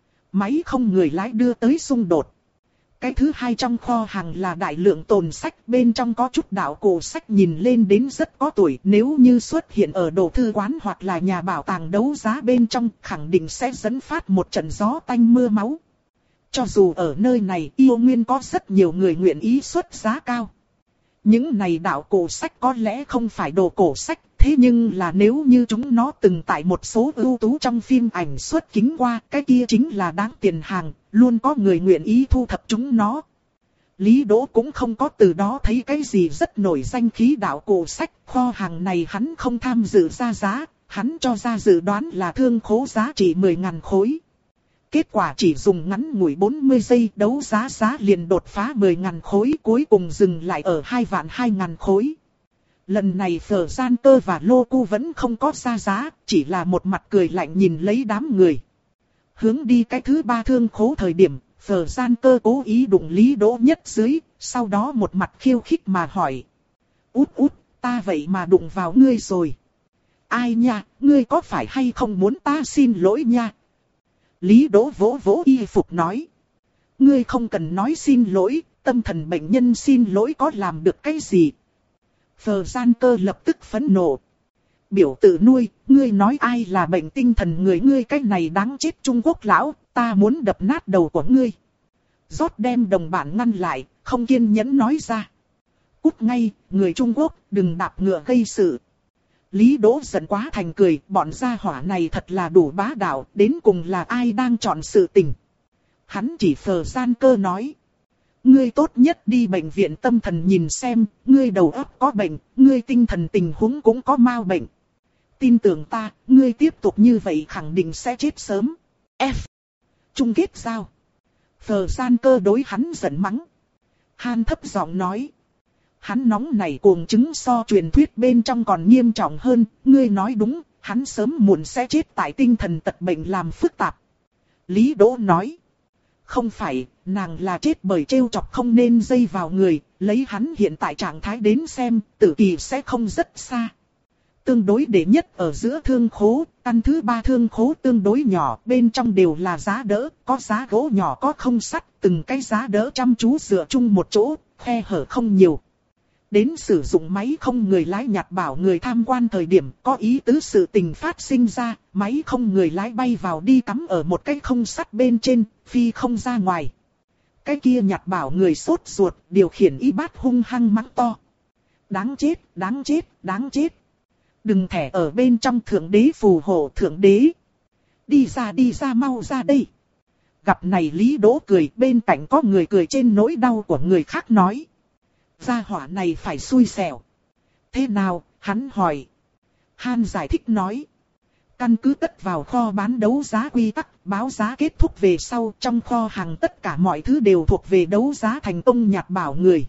Máy không người lái đưa tới xung đột. Cái thứ hai trong kho hàng là đại lượng tồn sách, bên trong có chút đạo cổ sách nhìn lên đến rất có tuổi, nếu như xuất hiện ở đồ thư quán hoặc là nhà bảo tàng đấu giá bên trong, khẳng định sẽ dẫn phát một trận gió tanh mưa máu. Cho dù ở nơi này yêu nguyên có rất nhiều người nguyện ý xuất giá cao. Những này đạo cổ sách có lẽ không phải đồ cổ sách, thế nhưng là nếu như chúng nó từng tại một số ưu tú trong phim ảnh xuất kính qua, cái kia chính là đáng tiền hàng, luôn có người nguyện ý thu thập chúng nó. Lý Đỗ cũng không có từ đó thấy cái gì rất nổi danh khí đạo cổ sách, kho hàng này hắn không tham dự ra giá, hắn cho ra dự đoán là thương khố giá trị mười ngàn khối. Kết quả chỉ dùng ngắn ngủi bốn mươi giây, đấu giá giá liền đột phá mười ngàn khối, cuối cùng dừng lại ở hai vạn hai ngàn khối. Lần này Phờ Gian Cơ và Lô Cu vẫn không có ra giá, chỉ là một mặt cười lạnh nhìn lấy đám người. Hướng đi cái thứ ba thương khố thời điểm, Phờ Gian Cơ cố ý đụng Lý Đỗ nhất dưới, sau đó một mặt khiêu khích mà hỏi. Út út, ta vậy mà đụng vào ngươi rồi. Ai nha, ngươi có phải hay không muốn ta xin lỗi nha? Lý Đỗ vỗ vỗ y phục nói. Ngươi không cần nói xin lỗi, tâm thần bệnh nhân xin lỗi có làm được cái gì. Phờ Gian Cơ lập tức phẫn nộ. Biểu tự nuôi, ngươi nói ai là bệnh tinh thần người ngươi cái này đáng chết Trung Quốc lão, ta muốn đập nát đầu của ngươi. Rót đem đồng bạn ngăn lại, không kiên nhẫn nói ra. Cút ngay, người Trung Quốc, đừng đạp ngựa gây sự. Lý Đỗ giận quá thành cười, bọn gia hỏa này thật là đủ bá đạo, đến cùng là ai đang chọn sự tình. Hắn chỉ Phờ Gian Cơ nói. Ngươi tốt nhất đi bệnh viện tâm thần nhìn xem, ngươi đầu óc có bệnh, ngươi tinh thần tình huống cũng có mau bệnh. Tin tưởng ta, ngươi tiếp tục như vậy khẳng định sẽ chết sớm. F. Chung kết sao? Phờ Gian Cơ đối hắn giận mắng. Han thấp giọng nói. Hắn nóng này cuồng chứng so truyền thuyết bên trong còn nghiêm trọng hơn, ngươi nói đúng, hắn sớm muộn sẽ chết tại tinh thần tật bệnh làm phức tạp. Lý Đỗ nói. Không phải, nàng là chết bởi trêu chọc không nên dây vào người, lấy hắn hiện tại trạng thái đến xem, tử kỳ sẽ không rất xa. Tương đối đệ nhất ở giữa thương khố, căn thứ ba thương khố tương đối nhỏ, bên trong đều là giá đỡ, có giá gỗ nhỏ có không sắt, từng cái giá đỡ chăm chú dựa chung một chỗ, khe hở không nhiều. Đến sử dụng máy không người lái nhặt bảo người tham quan thời điểm có ý tứ sự tình phát sinh ra, máy không người lái bay vào đi cắm ở một cái không sắt bên trên, phi không ra ngoài. Cái kia nhặt bảo người sốt ruột, điều khiển y bát hung hăng mắng to. Đáng chết, đáng chết, đáng chết. Đừng thẻ ở bên trong thượng đế phù hộ thượng đế. Đi ra đi ra mau ra đây. Gặp này Lý Đỗ cười, bên cạnh có người cười trên nỗi đau của người khác nói. Gia hỏa này phải xui xẻo. Thế nào, hắn hỏi. Han giải thích nói. Căn cứ tất vào kho bán đấu giá quy tắc, báo giá kết thúc về sau, trong kho hàng tất cả mọi thứ đều thuộc về đấu giá thành công nhặt bảo người.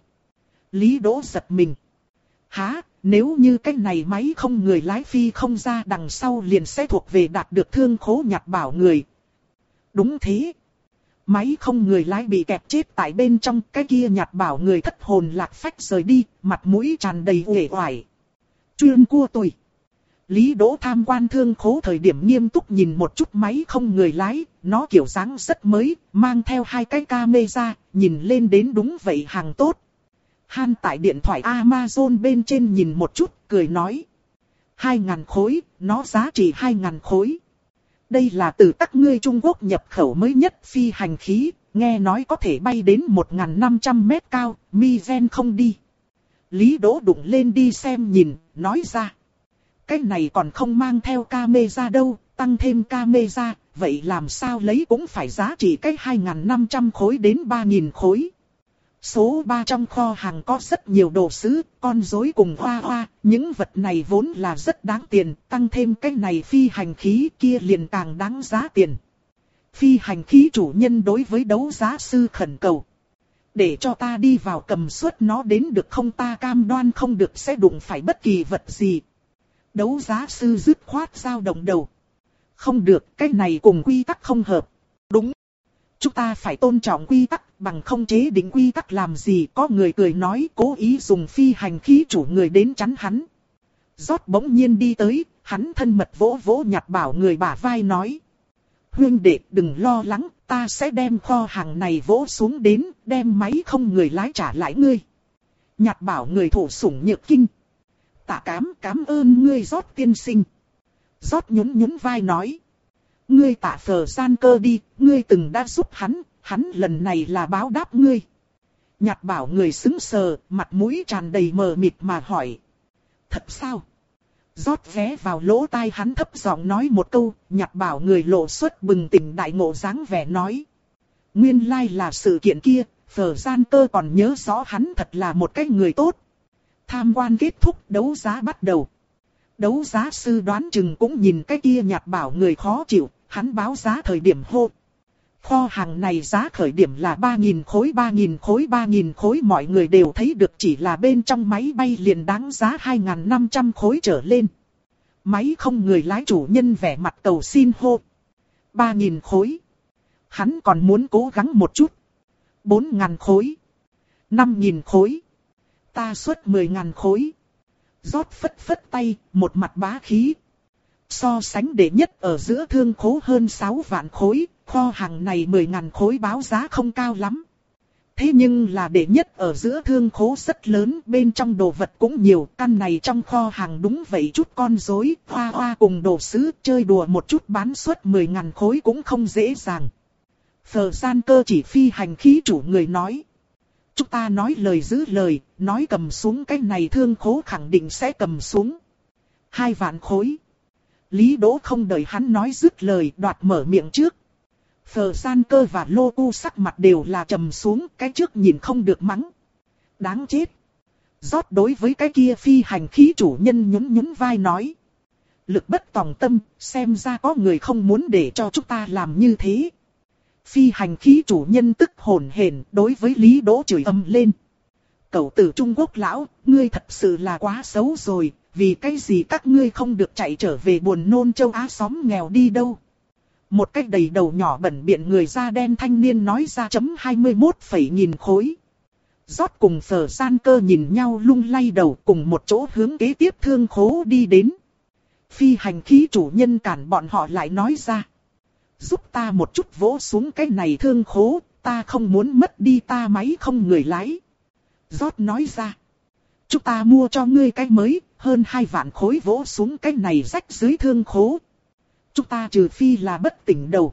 Lý Đỗ giật mình. Hả, nếu như cái này máy không người lái phi không ra đằng sau liền sẽ thuộc về đạt được thương khố nhặt bảo người. Đúng thế. Máy không người lái bị kẹp chết tại bên trong, cái kia nhặt bảo người thất hồn lạc phách rời đi, mặt mũi tràn đầy uể oải. Chuyên cua tôi. Lý Đỗ tham quan thương khố thời điểm nghiêm túc nhìn một chút máy không người lái, nó kiểu dáng rất mới, mang theo hai cái camera, nhìn lên đến đúng vậy hàng tốt. Han tại điện thoại Amazon bên trên nhìn một chút, cười nói. Hai ngàn khối, nó giá trị hai ngàn khối. Đây là từ các ngươi Trung Quốc nhập khẩu mới nhất phi hành khí, nghe nói có thể bay đến một nghìn năm trăm mét cao, mi gen không đi. Lý Đỗ đụng lên đi xem nhìn, nói ra. Cái này còn không mang theo camera đâu, tăng thêm camera, vậy làm sao lấy cũng phải giá trị cái hai nghìn năm trăm khối đến ba nghìn khối. Số ba trong kho hàng có rất nhiều đồ sứ, con rối cùng hoa hoa, những vật này vốn là rất đáng tiền, tăng thêm cái này phi hành khí kia liền càng đáng giá tiền. Phi hành khí chủ nhân đối với đấu giá sư khẩn cầu. Để cho ta đi vào cầm suất nó đến được không, ta cam đoan không được sẽ đụng phải bất kỳ vật gì. Đấu giá sư dứt khoát dao động đầu. Không được, cái này cùng quy tắc không hợp. Đúng. Chúng ta phải tôn trọng quy tắc, bằng không chế định quy tắc làm gì. Có người cười nói cố ý dùng phi hành khí chủ người đến chắn hắn. Rót bỗng nhiên đi tới, hắn thân mật vỗ vỗ nhặt bảo người bả vai nói. Huynh đệ đừng lo lắng, ta sẽ đem kho hàng này vỗ xuống đến, đem máy không người lái trả lại ngươi. Nhặt bảo người thủ sủng nhược kinh. Tạ cám cám ơn ngươi Rót tiên sinh. Rót nhún nhún vai nói. Ngươi tạ Phờ Gian Cơ đi, ngươi từng đã giúp hắn, hắn lần này là báo đáp ngươi. Nhặt bảo người sững sờ, mặt mũi tràn đầy mờ mịt mà hỏi. Thật sao? Rót vé vào lỗ tai hắn thấp giọng nói một câu, nhặt bảo người lộ xuất bừng tỉnh đại ngộ dáng vẻ nói. Nguyên lai là sự kiện kia, Phờ Gian Cơ còn nhớ rõ hắn thật là một cái người tốt. Tham quan kết thúc, đấu giá bắt đầu. Đấu giá sư đoán chừng cũng nhìn cái kia nhặt bảo người khó chịu, hắn báo giá thời điểm hô. Kho hàng này giá khởi điểm là ba nghìn khối, ba nghìn khối, ba nghìn khối, mọi người đều thấy được, chỉ là bên trong máy bay liền đáng giá hai nghìn năm trăm khối trở lên. Máy không người lái chủ nhân vẻ mặt cầu xin hô. ba nghìn khối. Hắn còn muốn cố gắng một chút. bốn nghìn khối. năm nghìn khối. Ta xuất mười nghìn khối. Rót phất phất tay, một mặt bá khí. So sánh đệ nhất ở giữa thương khố hơn sáu vạn khối, kho hàng này mười ngàn khối báo giá không cao lắm. Thế nhưng là đệ nhất ở giữa thương khố rất lớn, bên trong đồ vật cũng nhiều, căn này trong kho hàng đúng vậy chút con rối, hoa hoa cùng đồ sứ, chơi đùa một chút bán suất mười ngàn khối cũng không dễ dàng. Phờ Gian Cơ chỉ phi hành khí chủ người nói. Chúng ta nói lời giữ lời, nói cầm xuống cái này thương khố khẳng định sẽ cầm xuống. Hai vạn khối. Lý Đỗ không đợi hắn nói dứt lời, đoạt mở miệng trước. Phờ Gian Cơ và Lô Tu sắc mặt đều là trầm xuống, cái trước nhìn không được mắng. Đáng chết. Rót đối với cái kia phi hành khí chủ nhân nhún nhún vai nói. Lực bất tòng tâm, xem ra có người không muốn để cho chúng ta làm như thế. Phi hành khí chủ nhân tức hồn hển đối với Lý Đỗ chửi ầm lên. Cậu tử Trung Quốc lão, ngươi thật sự là quá xấu rồi, vì cái gì các ngươi không được chạy trở về buồn nôn châu Á xóm nghèo đi đâu. Một cách đầy đầu nhỏ bẩn biện người da đen thanh niên nói ra chấm hai mươi mốt phẩy nghìn khối. Rót cùng Phờ Gian Cơ nhìn nhau lung lay đầu cùng một chỗ hướng kế tiếp thương khố đi đến. Phi hành khí chủ nhân cản bọn họ lại nói ra. Giúp ta một chút vỗ xuống cái này thương khố, ta không muốn mất đi ta máy không người lái. Rót nói ra. Chúng ta mua cho ngươi cái mới, hơn hai vạn khối vỗ xuống cái này rách dưới thương khố. Chúng ta trừ phi là bất tỉnh đầu.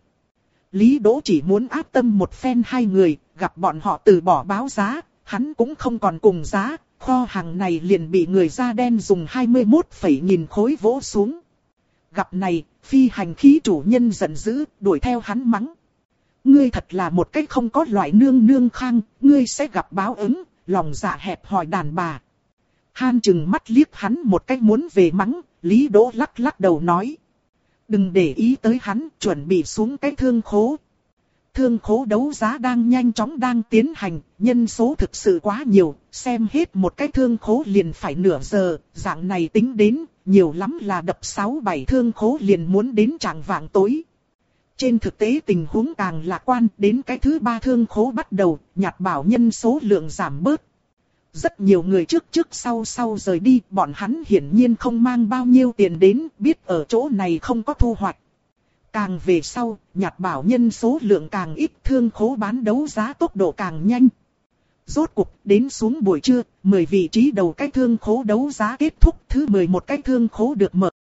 Lý Đỗ chỉ muốn áp tâm một phen hai người, gặp bọn họ từ bỏ báo giá, hắn cũng không còn cùng giá, kho hàng này liền bị người da đen dùng hai mươi mốt phẩy nghìn khối vỗ xuống. Gặp này, phi hành khí chủ nhân giận dữ, đuổi theo hắn mắng. Ngươi thật là một cách không có loại nương nương khang, ngươi sẽ gặp báo ứng, lòng dạ hẹp hòi đàn bà. Han chừng mắt liếc hắn một cách muốn về mắng, Lý Đỗ lắc lắc đầu nói. Đừng để ý tới hắn, chuẩn bị xuống cái thương khố. Thương khố đấu giá đang nhanh chóng đang tiến hành, nhân số thực sự quá nhiều, xem hết một cái thương khố liền phải nửa giờ, dạng này tính đến, nhiều lắm là đập sáu bảy thương khố liền muốn đến chạng vạng tối. Trên thực tế tình huống càng lạc quan, đến cái thứ ba thương khố bắt đầu, Nhạt Bảo nhân số lượng giảm bớt. Rất nhiều người trước trước sau sau rời đi, bọn hắn hiển nhiên không mang bao nhiêu tiền đến, biết ở chỗ này không có thu hoạch. Càng về sau, Nhạt Bảo nhân số lượng càng ít, thương khố bán đấu giá tốc độ càng nhanh. Rốt cuộc, đến xuống buổi trưa, mười vị trí đầu cái thương khố đấu giá kết thúc, thứ mười một cái thương khố được mở.